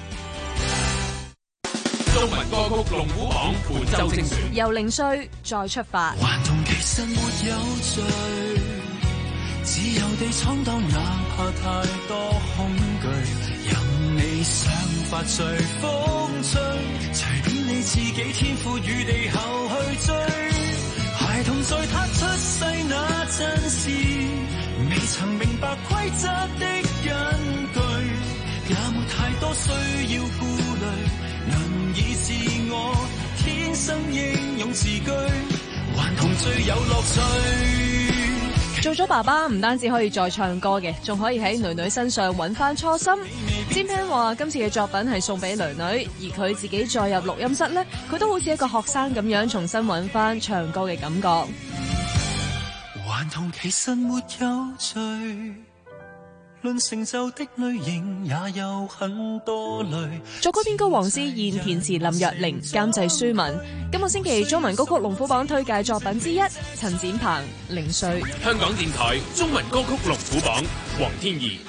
中文歌曲龍虎榜伴奏精選， 由零歲再出發。 頑童其實沒有罪，自由地闖蕩，哪怕太多恐懼，任你想法隨風吹，隨便你自己天賦與地後去追。孩童在他出世那陣時，未曾明白規則的根據，也沒太多需要顧慮，能以自我天生英勇自居，頑童最有樂趣。 做咗爸爸唔單止可以再唱歌嘅，仲可以喺女女身上揾翻初心。詹聽話今次嘅作品係送俾女女，而佢自己再入錄音室呢，佢都好似一個學生咁樣重新揾翻唱歌嘅感覺。 頑童其實沒有罪，論成就的類型也有很多類。 作曲編曲黃思燕，填詞林若玲，監製舒文。今個星期中文歌曲龍虎榜推介作品之一，陳展鵬《零歲》。 香港電台中文歌曲龍虎榜，黃天怡。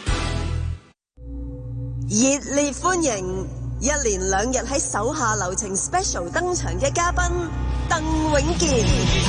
熱烈歡迎一連兩日喺手下留情 special 登場嘅嘉賓鄧永健。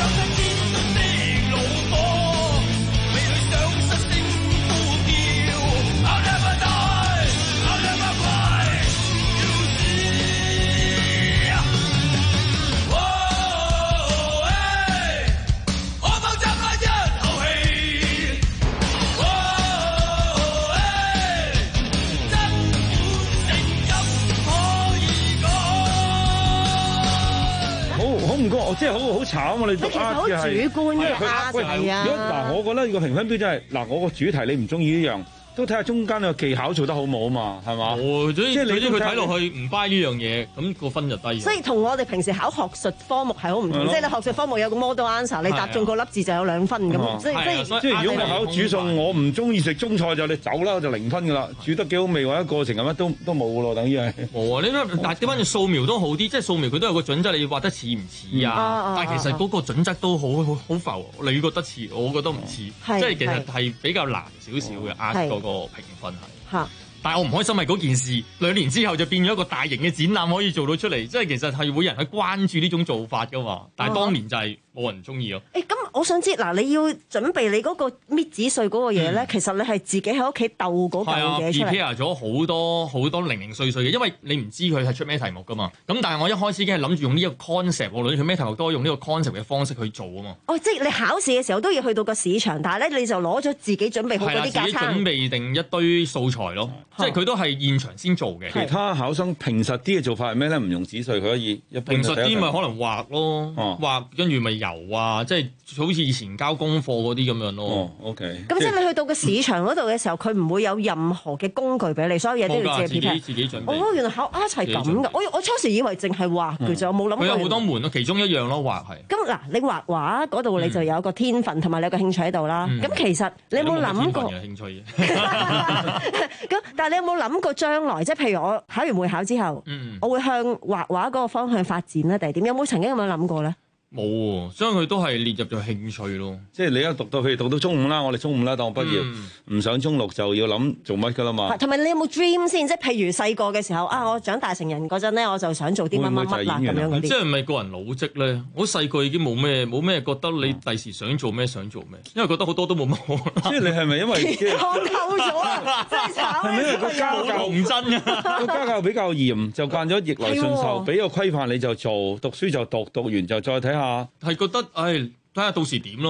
即係好好慘啊！你讀呃嘅係， 其實好主觀嘅呃係啊。 如果嗱，我覺得個評分標準係嗱，我個主題你唔中意呢樣，都睇下中間個技巧做得好冇啊嘛，係嘛？ 哦，即係你佢睇落去唔 buy 呢樣嘢，咁個分就低。 所以同我哋平時考學術科目係好唔同，即係你學術科目有個 model answer，你答中個粒字就有兩分咁。即係即係如果我考煮餸，我唔中意食中菜就你走啦，就零分㗎啦。煮得幾好味或者過程咁樣都都冇㗎咯，等於係。 冇啊！你但點解素描都好啲？即係素描佢都有個準則，你要畫得似唔似啊？但係其實嗰個準則都好好好浮。你覺得似，我覺得唔似，即係其實係比較難少少嘅呃嗰個評分係。嚇！但係我唔開心係嗰件事，兩年之後就變咗一個大型嘅展覽可以做到出嚟，即係其實係會有人去關注呢種做法㗎嘛。但係當年就係冇人中意咯。 誒咁、欸，我想知嗱，你要準備你嗰個搣紙碎嗰個嘢咧，嗯、其實你係自己喺屋企鬥嗰嚿嘢出嚟。 prepare 咗好多好多零零碎碎嘅，因為你唔知佢係出咩題目㗎嘛。咁但係我一開始已經係諗住用呢個 concept，無論佢咩題目都可以用呢個 concept 嘅方式去做啊嘛。 哦，即係你考試嘅時候都要去到個市場，但係咧你就攞咗自己準備好嗰啲架撐。 自己準備定一堆素材咯，即係佢都係現場先做嘅。 其他考生平實啲嘅做法係咩咧？唔用紙碎，佢可以一平實啲咪可能畫咯，哦、畫跟住咪油啊，即係好似以前交功課嗰啲咁樣咯。 哦，OK。 咁即係你去到個市場嗰度嘅時候，佢唔會有任何嘅工具俾你，所有嘢都要自己 prepare。 自己準備。 哦，原來考啊係咁㗎。我我初時以為淨係畫嘅啫，我冇諗過。 佢有好多門咯，其中一樣咯，畫係。 咁嗱，你畫畫嗰度你就有個天分同埋你有個興趣喺度啦。咁、嗯、其實你有冇諗過？ 興趣嘅。 咁但係你有冇諗過將來？即係譬如我考完會考之後，嗯、我會向畫畫嗰個方向發展咧，定係點？有冇曾經咁樣諗過咧？ 冇喎，所以佢都係列入咗興趣咯。 即係你一讀到，譬如讀到中五啦，我哋中五啦，當我畢業，唔、嗯、上中六就要諗做乜㗎啦嘛。 同埋你有冇 dream 先？即係譬如細個嘅時候啊，我長大成人嗰陣咧，我就想做啲乜乜乜啦咁樣嗰啲。 即係唔係個人老積咧？我細個已經冇咩冇咩覺得你第時想做咩想做咩，因為覺得好多都冇乜可能。 即係你係咪因為看透咗啊？真係慘！ 係咪因為個家教唔真啊？個家教比較嚴，就慣咗逆來順受，俾個規範你就做，讀書就讀，讀完就再睇下。 係覺得。唉，睇下到時點咯，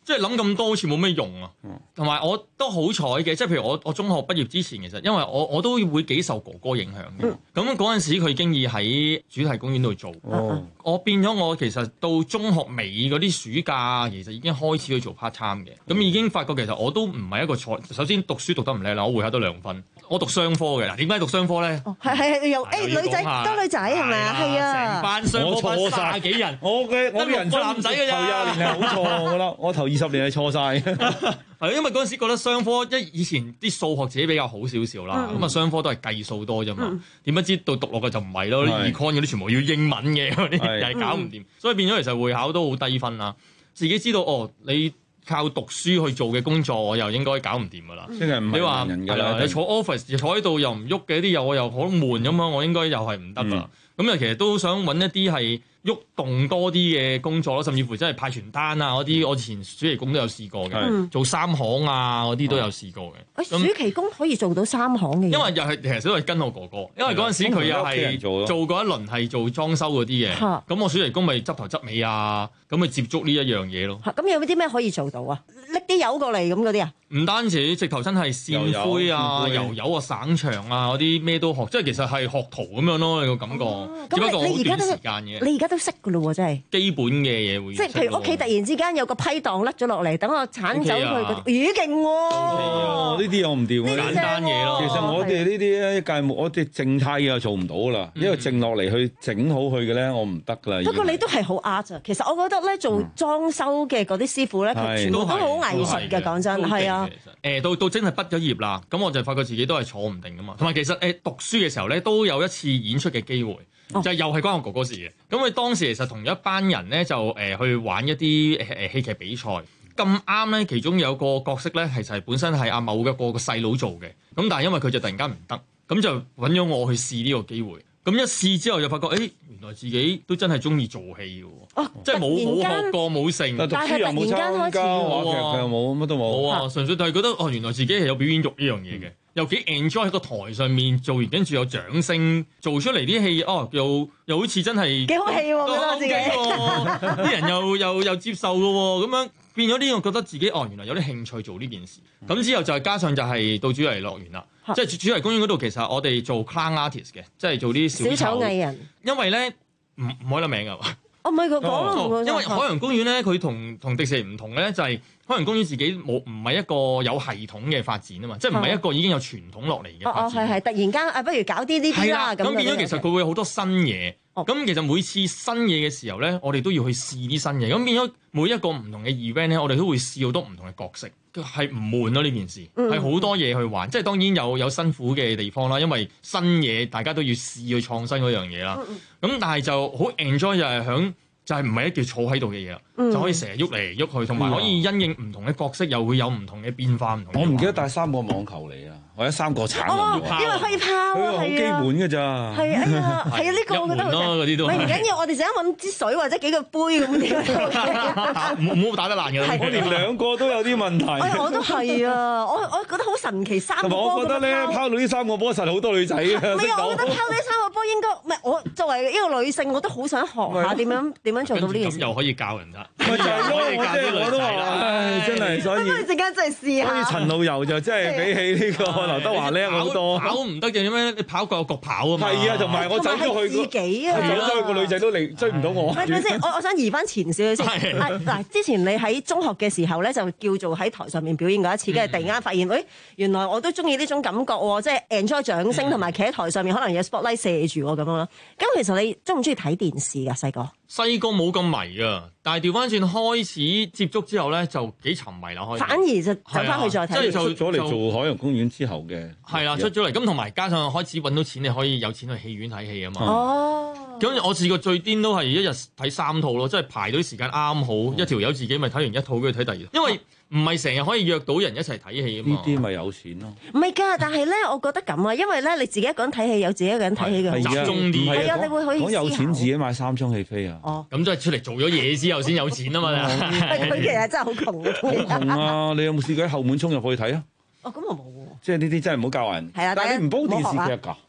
即係諗咁多好似冇咩用啊。同埋我都好彩嘅，即係譬如我我中學畢業之前，其實因為我我都會幾受哥哥影響嘅。咁嗰陣時佢經已喺主題公園度做， 哦、 我變咗我其實到中學尾嗰啲暑假，其實已經開始去做 part time 嘅。咁已經發覺其實我都唔係一個才，首先讀書讀得唔叻啦，我會考到兩分。我讀商科嘅，嗱點解讀商科咧？ 係係有誒女仔多女仔係咪啊？係啊， 成班商科班卅幾人， 我嘅我嘅人生男仔嘅咋？ 頭廿年係好錯，我覺得我頭二十年係錯晒。 係因為嗰陣時覺得商科，一以前啲數學自己比較好少少啦，咁啊商科都係計數多啫嘛。點不知到讀落去就唔係咯，啲 econ 嗰啲全部要英文嘅嗰啲，又係搞唔掂，所以變咗其實會考都好低分啦。自己知道哦，你靠讀書去做嘅工作，我又應該搞唔掂噶啦。 即係唔係話人㗎啦？ 你坐 office 坐喺度又唔喐嘅啲又我又好悶咁樣，我應該又係唔得噶。咁啊，其實都想揾一啲係喐動多啲嘅工作咯，甚至乎真係派傳單啊嗰啲，我以前暑期工都有試過嘅，嗯、做三行啊嗰啲都有試過嘅。 暑期工可以做到三行嘅， 因為又係其實都係跟我哥哥，因為嗰陣時佢又係做過一輪係做裝修嗰啲嘅，咁、嗯、我暑期工咪執頭執尾啊，咁咪接觸呢一樣嘢咯。 咁有啲咩可以做到啊？拎啲油過嚟咁嗰啲啊？ 唔單止，直頭真係線灰啊、油油啊、省牆啊嗰啲咩都學，即係其實係學徒咁樣咯，你個感覺。哦、只不過好短時間嘅。 你而家都識㗎咯喎，真係。 基本嘅嘢會。 即係譬如屋企突然之間有個批檔甩咗落嚟，等我剷走佢嗰啲，咦勁喎！ 哦，呢啲我唔掂， 簡單嘢咯。 其實我哋呢啲咧，界目我哋靜態嘢做唔到啦，因為靜落嚟去整好佢嘅咧，我唔得㗎啦。 不過你都係好 art 啊！其實我覺得咧，做裝修嘅嗰啲師傅咧，佢全部都好藝術嘅，講真係啊。 誒到到真係畢咗業啦，咁我就發覺自己都係坐唔定㗎嘛。同埋其實誒讀書嘅時候咧，都有一次演出嘅機會，哦、就又係關我哥哥事嘅。咁佢當時其實同一班人咧就誒、呃、去玩一啲誒誒戲劇比賽，咁啱咧其中有個角色咧其實係本身係阿某嘅個個細佬做嘅，咁但係因為佢就突然間唔得，咁就揾咗我去試呢個機會。咁一試之後就發覺，誒、欸、原來自己都真係中意做戲嘅喎，哦、即係冇冇學過冇成， 但係突然間開始話劇佢又冇乜都冇， 冇啊，純粹就係覺得哦，原來自己係有表演欲呢樣嘢嘅，嗯、又幾 enjoy 喺個台上面做完，跟住有掌聲，做出嚟啲戲，哦又又好似真係幾好戲喎，覺得自己， 啲人又又又接受嘅喎，咁樣變咗呢個覺得自己哦原來有啲興趣做呢件事，咁、嗯、之後就係加上就係到主題樂園啦。即係主題公園嗰度，其實我哋做 clown artist 嘅，即係做啲小丑藝人。 因為咧唔唔開得名㗎嘛。 哦，唔係佢講， 因為海洋公園咧，佢同同迪士尼唔同咧，就係、是、海洋公園自己冇唔係一個有系統嘅發展啊嘛，即係唔係一個已經有傳統落嚟嘅發展。 哦，係係，突然間啊，不如搞啲呢啲啦咁。 咁變咗其實佢會有好多新嘢。咁、哦、其實每次新嘢嘅時候咧，我哋都要去試啲新嘢。咁變咗每一個唔同嘅 event 咧，我哋都會試好多唔同嘅角色，係唔悶咯呢件事，係好、嗯、多嘢去玩。即係當然有有辛苦嘅地方啦，因為新嘢大家都要試去創新嗰樣嘢啦。咁、嗯、但係就好 enjoy 就係響。就係唔係一叫坐喺度嘅嘢啦，嗯、就可以成日喐嚟喐去，同埋可以因應唔同嘅角色，又會有唔同嘅變化。唔同。我唔記得帶三個網球嚟啊，或者三個鏟哦，因為可以拋啊，係啊，好基本嘅咋。 係啊，係啊，係啊，呢個我覺得好正。唔係唔緊要，我哋成日揾支水或者幾個杯咁樣。 唔好打得爛嘅。 我連兩個都有啲問題。 我都係啊，我我覺得好神奇，三個波。 我覺得咧拋到呢三個波實好多女仔嘅。 唔係，我覺得拋呢三個波應該唔係我作為一個女性，我都好想學下點樣點樣做到呢件事。 又可以教人啦， 咪就係咯，我即係我都話，唉，真係所以。 咁陣間真係試下。 好似陳老油就真係比起呢個劉德華叻好多。 跑唔得嘅點樣？你跑過有局跑啊嘛。 係啊，同埋我走咗去。 自己啊。 走咗去個女仔都嚟追唔到我。 係咪先？我我想移翻前少少先。嗱，之前你喺中學嘅時候咧，就叫做喺台上面表演過一次，跟住突然間發現，喂，原來我都中意呢種感覺喎，即係 enjoy 掌聲同埋企喺台上面，可能有 spotlight 射住我咁樣咯。咁其實你中唔中意睇電視㗎？細個？ 細個冇咁迷啊，但係調翻轉開始接觸之後咧，就幾沉迷啦。開始反而就走翻去再睇。 即係出咗嚟做海洋公園之後嘅。 係啦，出咗嚟咁，同埋加上開始揾到錢，你可以有錢去戲院睇戲啊嘛。 哦。咁我試過最癲都係一日睇三套咯，即係排到啲時間啱好，哦、一條友自己咪睇完一套，跟住睇第二套。因為唔係成日可以約到人一齊睇戲啊嘛。 呢啲咪有錢咯。 唔係㗎，但係咧，我覺得咁啊，因為咧你自己一個人睇戲有自己一個人睇戲嘅集中啲。 係啊，你會可以講有錢自己買三張戲飛啊。 哦。 咁即係出嚟做咗嘢之後先有錢啊嘛。 佢其實真係好窮。 好窮啊！你有冇試過喺後門衝入去睇啊？ 哦，咁我冇喎。 即係呢啲真係唔好教人。 係啊， 但係你唔煲電視劇㗎？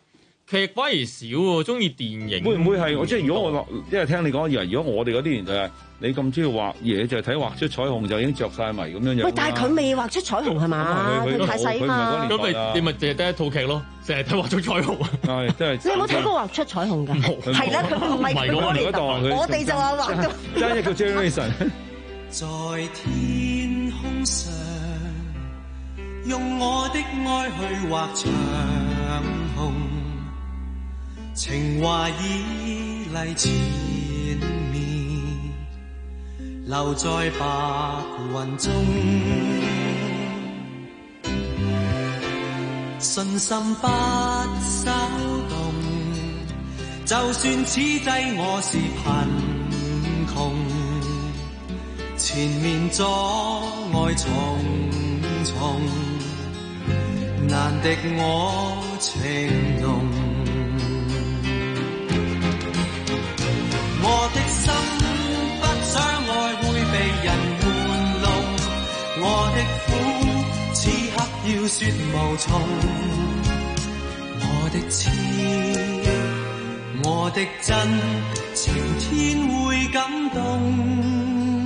劇反而少喎，中意電影。 會唔會係我即係如果我因為聽你講，以為如果我哋嗰啲年代你咁中意畫嘢，就係睇畫出彩虹就已經着晒迷咁樣樣。 喂，但係佢未畫出彩虹係嘛？佢太細嘛。 咁咪你咪淨係得一套劇咯，成日睇畫出彩虹。 係真係。 你有冇睇過畫出彩虹㗎？係啦，佢唔係佢嗰年代，我哋就話畫到。 真係一個 generation。 在天空上，用我的愛去畫長虹，情話已嚟前面，留在白雲中，信心不稍動，就算此際我是貧窮，前面阻礙重重，難敵我情濃。我的心不想愛會被人玩弄，我的苦此刻要說無從，我的痴，我的真，情天會感動。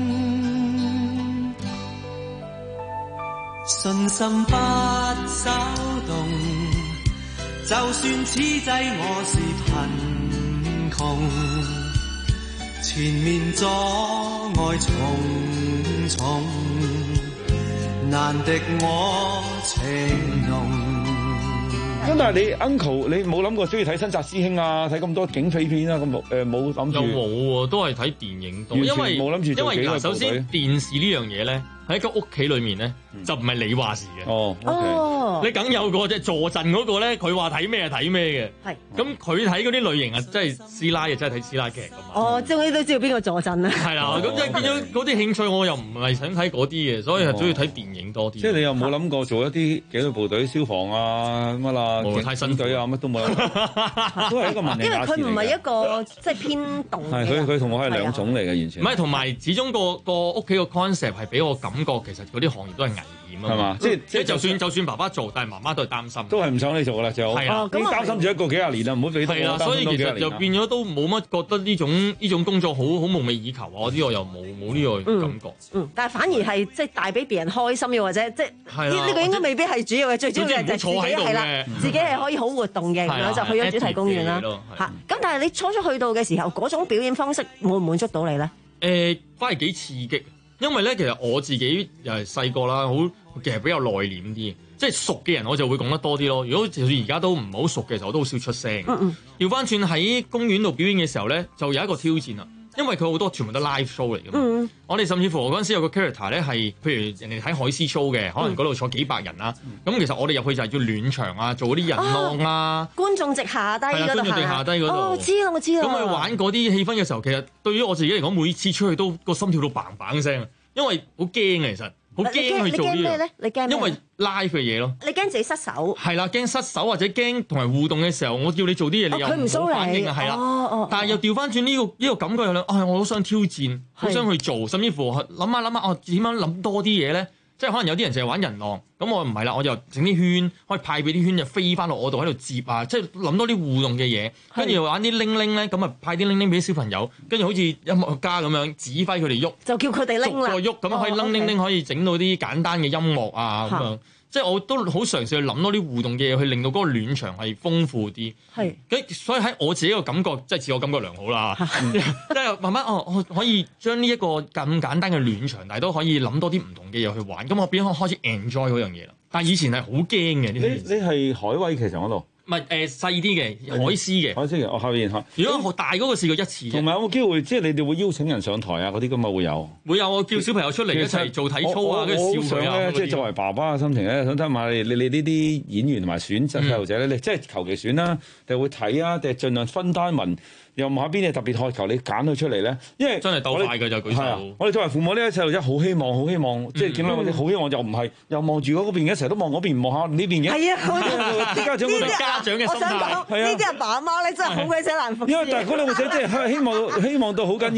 信心不稍動，就算此際我是貧窮，前面阻礙重重，難敵我情濃。 咁但係你 uncle 你冇諗過中意睇新紮師兄啊，睇咁多警匪片啊，咁誒冇諗住？ 又冇喎，都係睇電影多，因為冇諗住做幾個部隊。因為首先電視呢樣嘢咧，喺個屋企裏面咧，就唔係你話事嘅。 哦， 哦， 你梗有個即係坐鎮嗰個咧，佢話睇咩就睇咩嘅。係。咁佢睇嗰啲類型啊，即係師奶啊，真係睇師奶劇㗎嘛。 哦，即係你都知道邊個坐鎮啊？ 係啦，咁即係變咗嗰啲興趣，我又唔係想睇嗰啲嘅，所以係中意睇電影多啲。 即係你又冇諗過做一啲紀律部隊、消防啊乜啦、 太新隊啊乜都冇。都係一個文因為佢唔係一個即係偏動。 係佢佢同我係兩種嚟嘅，完全。 唔係，同埋始終個個屋企個 concept 係俾我感覺，其實嗰啲行業都係危險啊。 係嘛？即係即係就算就算爸爸做，但係媽媽都係擔心。 都係唔想你做啦，就係啊，已經擔心住一個幾廿年啦，唔好俾係啦，所以其實就變咗都冇乜覺得呢種呢種工作好好夢寐以求啊！我啲我又冇冇呢個感覺。 嗯，但係反而係即係帶俾別人開心，又或者即係呢呢個應該未必係主要嘅，最主要嘅就係自己係啦，自己係可以好活動嘅，咁樣就去咗主題公園啦。嚇，咁但係你初初去到嘅時候，嗰種表演方式滿唔滿足到你咧？ 誒，反而幾刺激，因為咧其實我自己又係細個啦，好其實比較內斂啲。即係熟嘅人我就會講得多啲咯。如果就算而家都唔好熟嘅時候，我都好少出聲。調翻轉喺公園度表演嘅時候咧，就有一個挑戰啦。因為佢好多全部都 live show 嚟㗎嘛。嗯、我哋甚至乎我嗰陣時有個 character 咧係，譬如人哋睇海獅 show 嘅，可能嗰度坐幾百人啦。咁、嗯、其實我哋入去就係要暖場啊，做嗰啲人浪啊，啊。觀眾席下低嗰度。觀眾席下低嗰度。 哦，知啦，我知啦。 咁去玩嗰啲氣氛嘅時候，其實對於我自己嚟講，每次出去都個心跳到砰砰聲，因為好驚啊，其實。好驚去做呢樣， 你驚咩？ 因為 live 嘅嘢咯。 你驚自己失手？係啦，驚失手或者驚同人互動嘅時候，我叫你做啲嘢，你又唔好反應啊，係啦。哦哦。但係又調翻轉呢個呢個感覺又咧，啊，我好想挑戰，好想去做，甚至乎諗下諗下，哦，點樣諗多啲嘢咧？即係可能有啲人淨係玩人浪，咁我唔係啦，我就整啲圈，可以派俾啲圈就飛翻落我度喺度接啊！即係諗多啲互動嘅嘢，跟住玩啲鈴鈴咧，咁啊派啲鈴鈴俾啲小朋友，跟住好似音樂家咁樣指揮佢哋喐， 就叫佢哋拎啦， 逐個喐咁樣可以鈴鈴鈴可以整到啲簡單嘅音樂啊咁樣。即係我都好嘗試去諗多啲互動嘅嘢，去令到嗰個暖場係豐富啲。係，咁所以喺我自己個感覺，即係自我感覺良好啦。即係慢慢哦，我可以將呢一個咁簡單嘅暖場，但係都可以諗多啲唔同嘅嘢去玩。咁我變咗開始 enjoy 嗰樣嘢啦。但係以前係好驚嘅。 你你係海威劇場嗰度？ 唔係誒細啲嘅海獅嘅， 海獅嘅，我後邊嚇。 如果我大嗰個試過一次， 同埋有冇機會，即係你哋會邀請人上台啊？嗰啲咁啊會有。 會有，我叫小朋友出嚟一齊做體操啊，跟住笑佢啊。 即係作為爸爸嘅心情咧，想睇下你你你呢啲演員同埋選擇細路仔咧，你即係求其選啦，定會睇啊，定係盡量分單文。又問下邊啲特別渴求，你揀佢出嚟咧？因為真係鬥快嘅就舉手。 我哋作為父母呢，細路仔好希望，好希望，即係點樣？我哋好希望又唔係又望住嗰邊嘅，成日都望嗰邊，唔望下呢邊嘅。 係啊， 啲家長覺得家長嘅心態。 我想講呢啲阿爸阿媽咧，真係好鬼死難服侍。 因為但係嗰兩個仔即係希望希望到好緊要，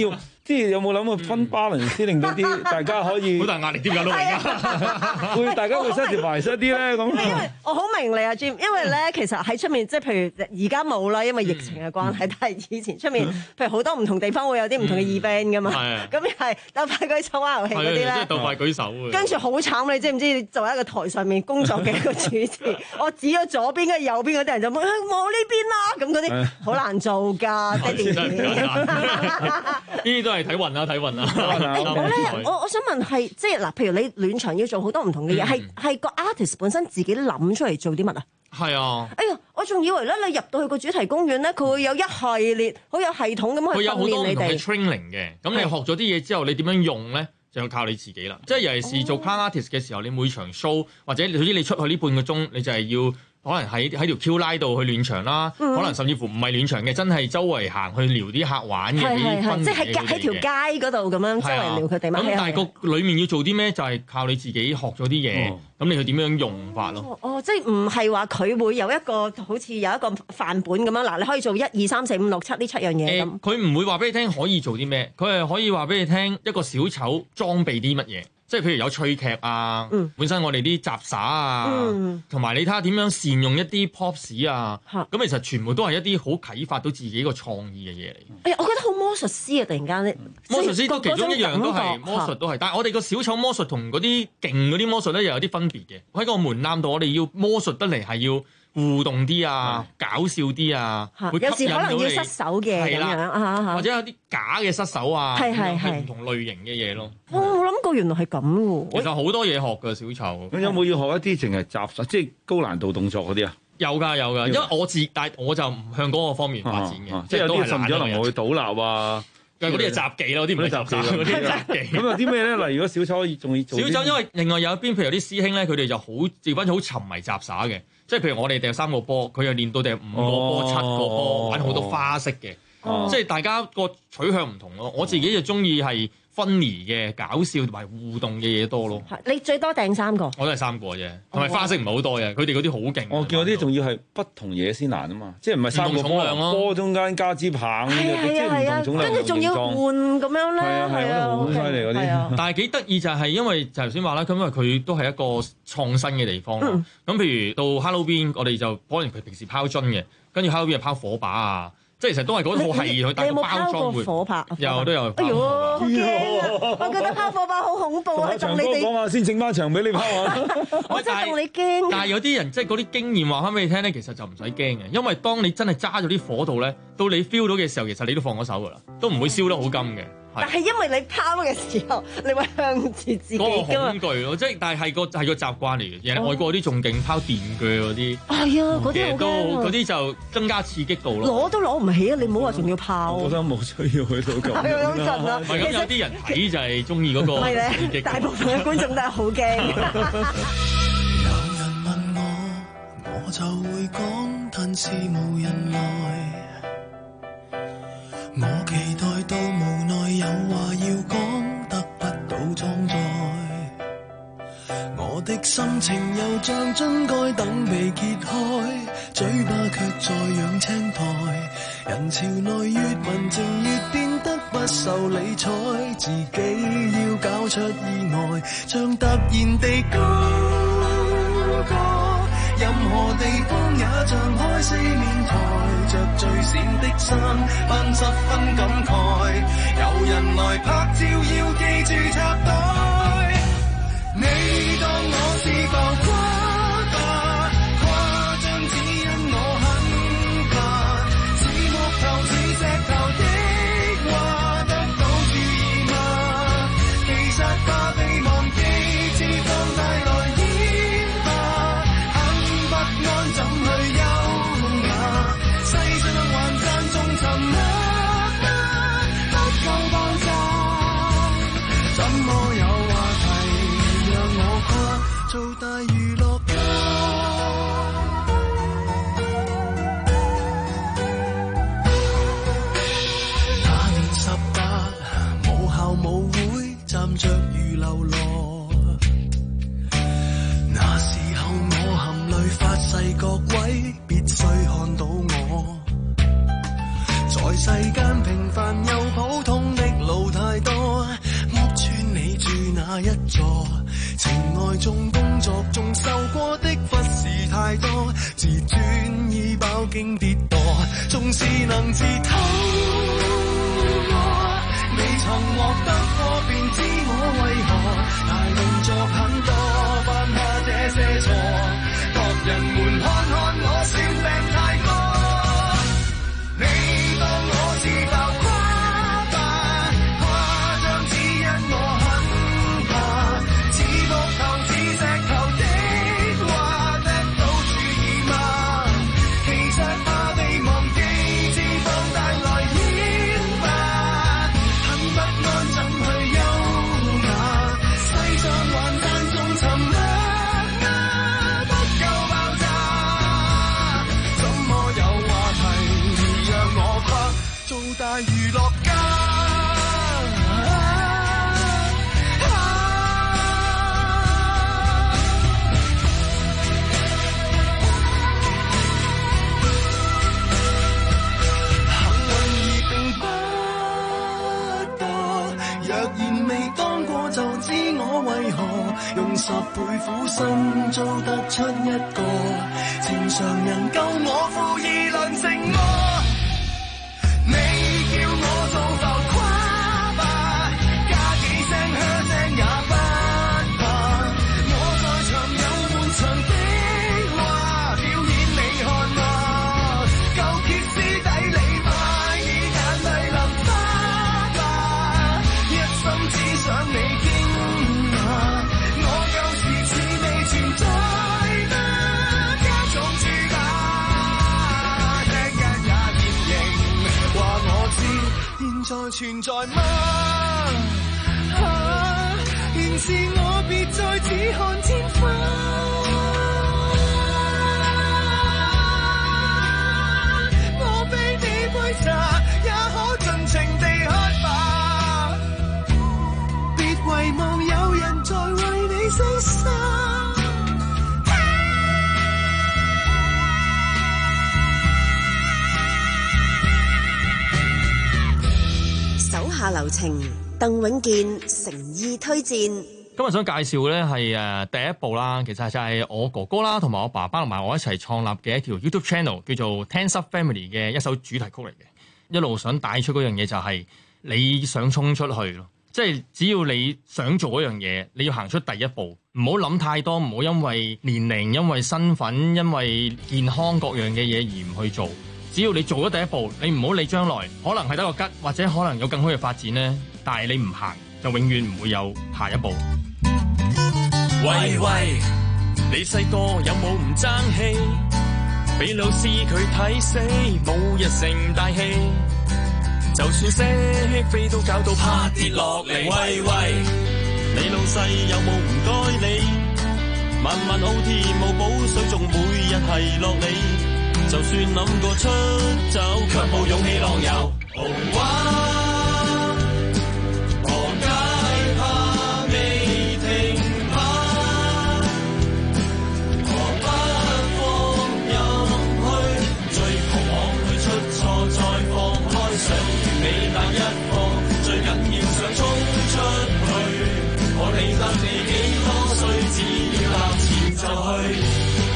即係有冇諗過分 balance 先，令到啲大家可以好大壓力點解都而家會大家會失條埋失啲咧咁。 因為我好明你啊 Jim，因為咧其實喺出面即係譬如而家冇啦，因為疫情嘅關係，但係以前出面譬如好多唔同地方會有啲唔同嘅 event 噶嘛，咁又係鬥快舉手玩遊戲嗰啲咧， 即係鬥快舉手嘅。 跟住好慘，你知唔知？作為一個台上面工作嘅一個主持，我指咗左邊跟住右邊嗰啲人就望我呢邊啦，咁嗰啲好難做㗎，爹哋。 呢啲都係睇運啦，睇運啦。 誒我咧，我我想問係即係嗱，譬如你暖場要做好多唔同嘅嘢，係係個 artist 本身自己諗出嚟做啲乜啊？ 係啊。 哎呀，我仲以為咧，你入到去個主題公園咧，佢會有一系列好有系統咁去訓練你哋。 佢有好多唔同嘅 training 嘅，咁你學咗啲嘢之後，你點樣用咧？就要靠你自己啦。即係尤其是做 clown artist 嘅時候，你每場 show 或者總之你出去呢半個鐘，你就係要。可能喺喺條 Q 拉度去暖場啦，嗯、可能甚至乎唔係暖場嘅，真係周圍行去撩啲客玩嘅啲分即係喺喺條街嗰度咁樣周圍撩佢哋。 咁但係個裡面要做啲咩？就係、是、靠你自己學咗啲嘢，咁、嗯、你去點樣用法咯？ 哦，即係唔係話佢會有一個好似有一個範本咁樣嗱？你可以做一二三四五六七呢七樣嘢咁。 佢唔、呃、會話俾你聽可以做啲咩，佢係可以話俾你聽一個小丑裝備啲乜嘢。即係譬如有趣劇啊，嗯、本身我哋啲雜耍啊，同埋、嗯、你睇下點樣善用一啲 props 啊，咁、嗯、其實全部都係一啲好啟發到自己個創意嘅嘢嚟。 哎呀，我覺得好魔術師啊！突然間咧， 魔術師都其中一樣都係魔術都係，但係我哋個小丑魔術同嗰啲勁嗰啲魔術咧又有啲分別嘅。喺個門檻度，我哋要魔術得嚟係要互動啲啊，嗯、搞笑啲啊，會有時可能要失手嘅咁樣， 或者有啲假嘅失手啊， 係係係唔同類型嘅嘢咯。 我冇諗過原來係咁喎。 其實好多嘢學㗎小丑。 咁有冇要學一啲淨係雜耍，即係高難度動作嗰啲啊？ 有㗎有㗎，因為我自但係我就唔向嗰個方面發展嘅， 即係有啲甚至可能我去倒立啊。 嗰啲係雜技咯，啲唔係雜耍嗰啲雜技。 咁有啲咩咧？例如果小丑仲要做小丑，因為另外有一邊，譬如有啲師兄咧，佢哋就好自分好沉迷雜耍嘅，即係譬如我哋掟三個波，佢又練到掟五個波、七個波，玩好多花式嘅，即係大家個取向唔同咯。我自己就中意係分離嘅搞笑同埋互動嘅嘢多咯。 你最多掟三個？ 我都係三個啫，同埋花式唔係好多嘅。佢哋嗰啲好勁。 我見嗰啲仲要係不同嘢先難啊嘛，即係唔係三個波波中間加支棒，即係唔同重量。 跟住仲要換咁樣咧。係啊係啊， 好犀利嗰啲。 但係幾得意就係因為就頭先話啦，咁因為佢都係一個創新嘅地方。咁、嗯、譬如到 Halloween，我哋就可能佢平時拋樽嘅，跟住 Halloween 係拋火把啊。即係其實都係嗰套係佢，但係個包裝會火拍， 有都有。 哎呦，好驚啊！我覺得拋火把好恐怖啊！ 同你哋講下先，整翻場俾你拋啊！ 我真係戥你驚。 但係有啲人即係嗰啲經驗話翻俾你聽咧，其實就唔使驚嘅，因為當你真係揸咗啲火度咧，到你 feel 到嘅時候，其實你都放咗手噶啦，都唔會燒得好金嘅。 但係因為你拋嘅時候，你會向住自己嗰個恐懼咯，即係但係係個係個習慣嚟嘅。人外國嗰啲仲勁拋電鋸嗰啲， 係啊，嗰啲都嗰啲就增加刺激度咯。 攞都攞唔起啊！你唔好話仲要拋。 我覺得冇需要去到咁。 係好盡啊！ 唔係咁有啲人睇就係中意嗰個刺激。 大部分嘅觀眾都係好驚。 有人問我，我就會講，但是無人來。我期待到無奈有話要講，得不到裝載。我的心情又像樽蓋等被揭開，嘴巴卻在養青苔。人潮內越文靜越變得不受理睬，自己要搞出意外，像突然地高歌。任何地方也像開四面台，着最閃的衫，扮十分感慨。有人來拍照，要記住插袋。你當我是浮誇吧，誇張只因我很怕，似木頭似石頭的話，得到注意嗎？其實怕被忘記，自放大來演吧。怎去優雅？世上還讚頌沉默嗎？不夠爆炸，怎麼有話題讓我跨做大娛樂家？那年十八，母校舞會，站着如流羅。那時候我含淚發誓各位必須看到我，在世間平凡又普通的路態。 那一座，情愛中工作中受過的忽視太多，自尊已飽經跌墮，縱是能自偷過，未曾獲得過便知我為何大動作很多，犯下這些錯，各人們看看我算病太多，你當我是浮誇吧，誇張只因我很怕，似木頭似石頭的話得到注意嗎？其實怕被忘記，只放大來演吧，很不安怎去優雅，世上還讚頌沉默啊，不夠爆炸，怎麼有話題讓我拍做大娛樂家？就知我為何用十倍苦心做得出一個情常人救我負義良承諾，你叫我做浮誇吧，加幾聲噓聲也不怕，我在場有滿場的話表演你看嗎？夠歇斯底里吧，以眼淚淋花吧，一心只想你在存在嗎？啊，現是我別再只看天花，我非你杯茶，也可盡情地喝吧。別遺忘有人在為你犧牲。 手下留情，鄧永健誠意推薦。 今日想介紹咧係誒第一部啦，其實就係我哥哥啦，同埋我爸爸同埋我一齊創立嘅一條 YouTube channel，叫做 Ten Sub Family 嘅一首主題曲嚟嘅。一路想帶出嗰樣嘢就係你想衝出去咯，即係只要你想做嗰樣嘢，你要行出第一步，唔好諗太多，唔好因為年齡、因為身份、因為健康各樣嘅嘢而唔去做。只要你做咗第一步，你唔好理將來可能係得個吉，或者可能有更好嘅發展呢。但係你唔行，就永遠唔會有下一步。 喂喂，你細個有冇唔爭氣？俾老師佢睇死，冇一成大氣。就算識飛都搞到怕跌落嚟。喂喂，你老細有冇唔該你？晚晚好甜冇補水，仲每日係落你。就算諗過出走，卻冇勇氣浪遊。Oh, 啊，何解怕未停泊？何不放任去，最狂妄去出錯，再放開上完美那一課。最緊要想衝出去，我理得你幾多歲，只要踏前就去。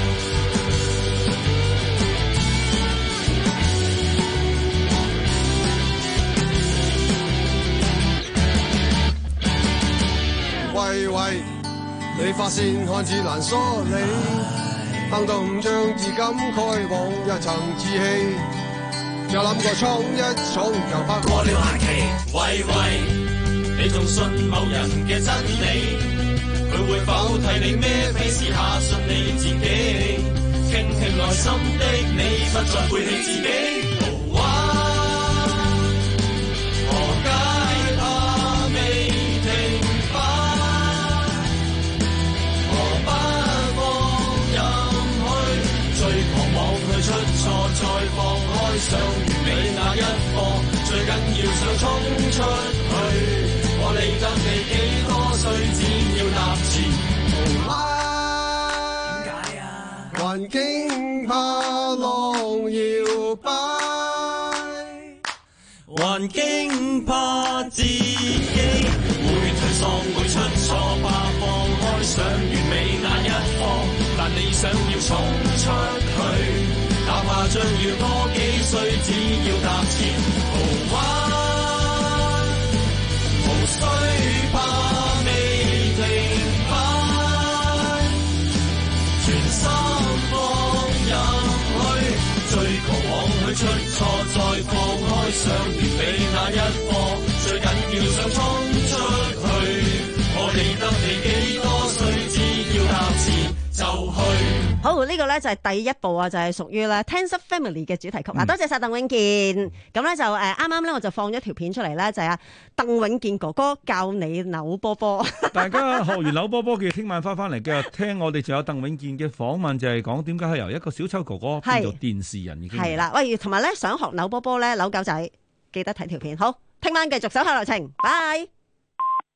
喂喂，你發線看似難梳理，行動像衣錦蓋往一層志氣，有諗過衝一衝又怕過了限期。 喂喂，你仲信某人嘅真理？佢會否替你孭飛時下信你自己？傾聽內心的你，不再背棄自己。再放開上完美那一課，最緊要想衝出去。我理得你幾多歲，只要踏前。 點解啊？環境怕浪搖擺， 環境怕自己會退喪，會出錯。 衝出去，哪怕將要多幾歲，只要踏前途灣，無需怕未停擺，全心放入去，追求往去出錯再放開，相遇比那一課，最緊要想衝出去，我理得你幾多歲，只要踏前就去。 好，呢、這個咧就係第一部啊，就係屬於咧 Tense of Family 嘅主題曲啊！嗯、多謝晒鄧永健。咁咧就誒，啱啱咧我就放咗條片出嚟咧，就係阿鄧永健哥哥教你扭波波。 大家學完扭波波嘅，聽晚翻翻嚟繼續聽我哋仲有鄧永健嘅訪問，就係講點解係由一個小丑哥哥變做電視人已經係啦。喂，同埋咧想學扭波波咧，扭狗仔記得睇條片。好，聽晚繼續手下留情，拜。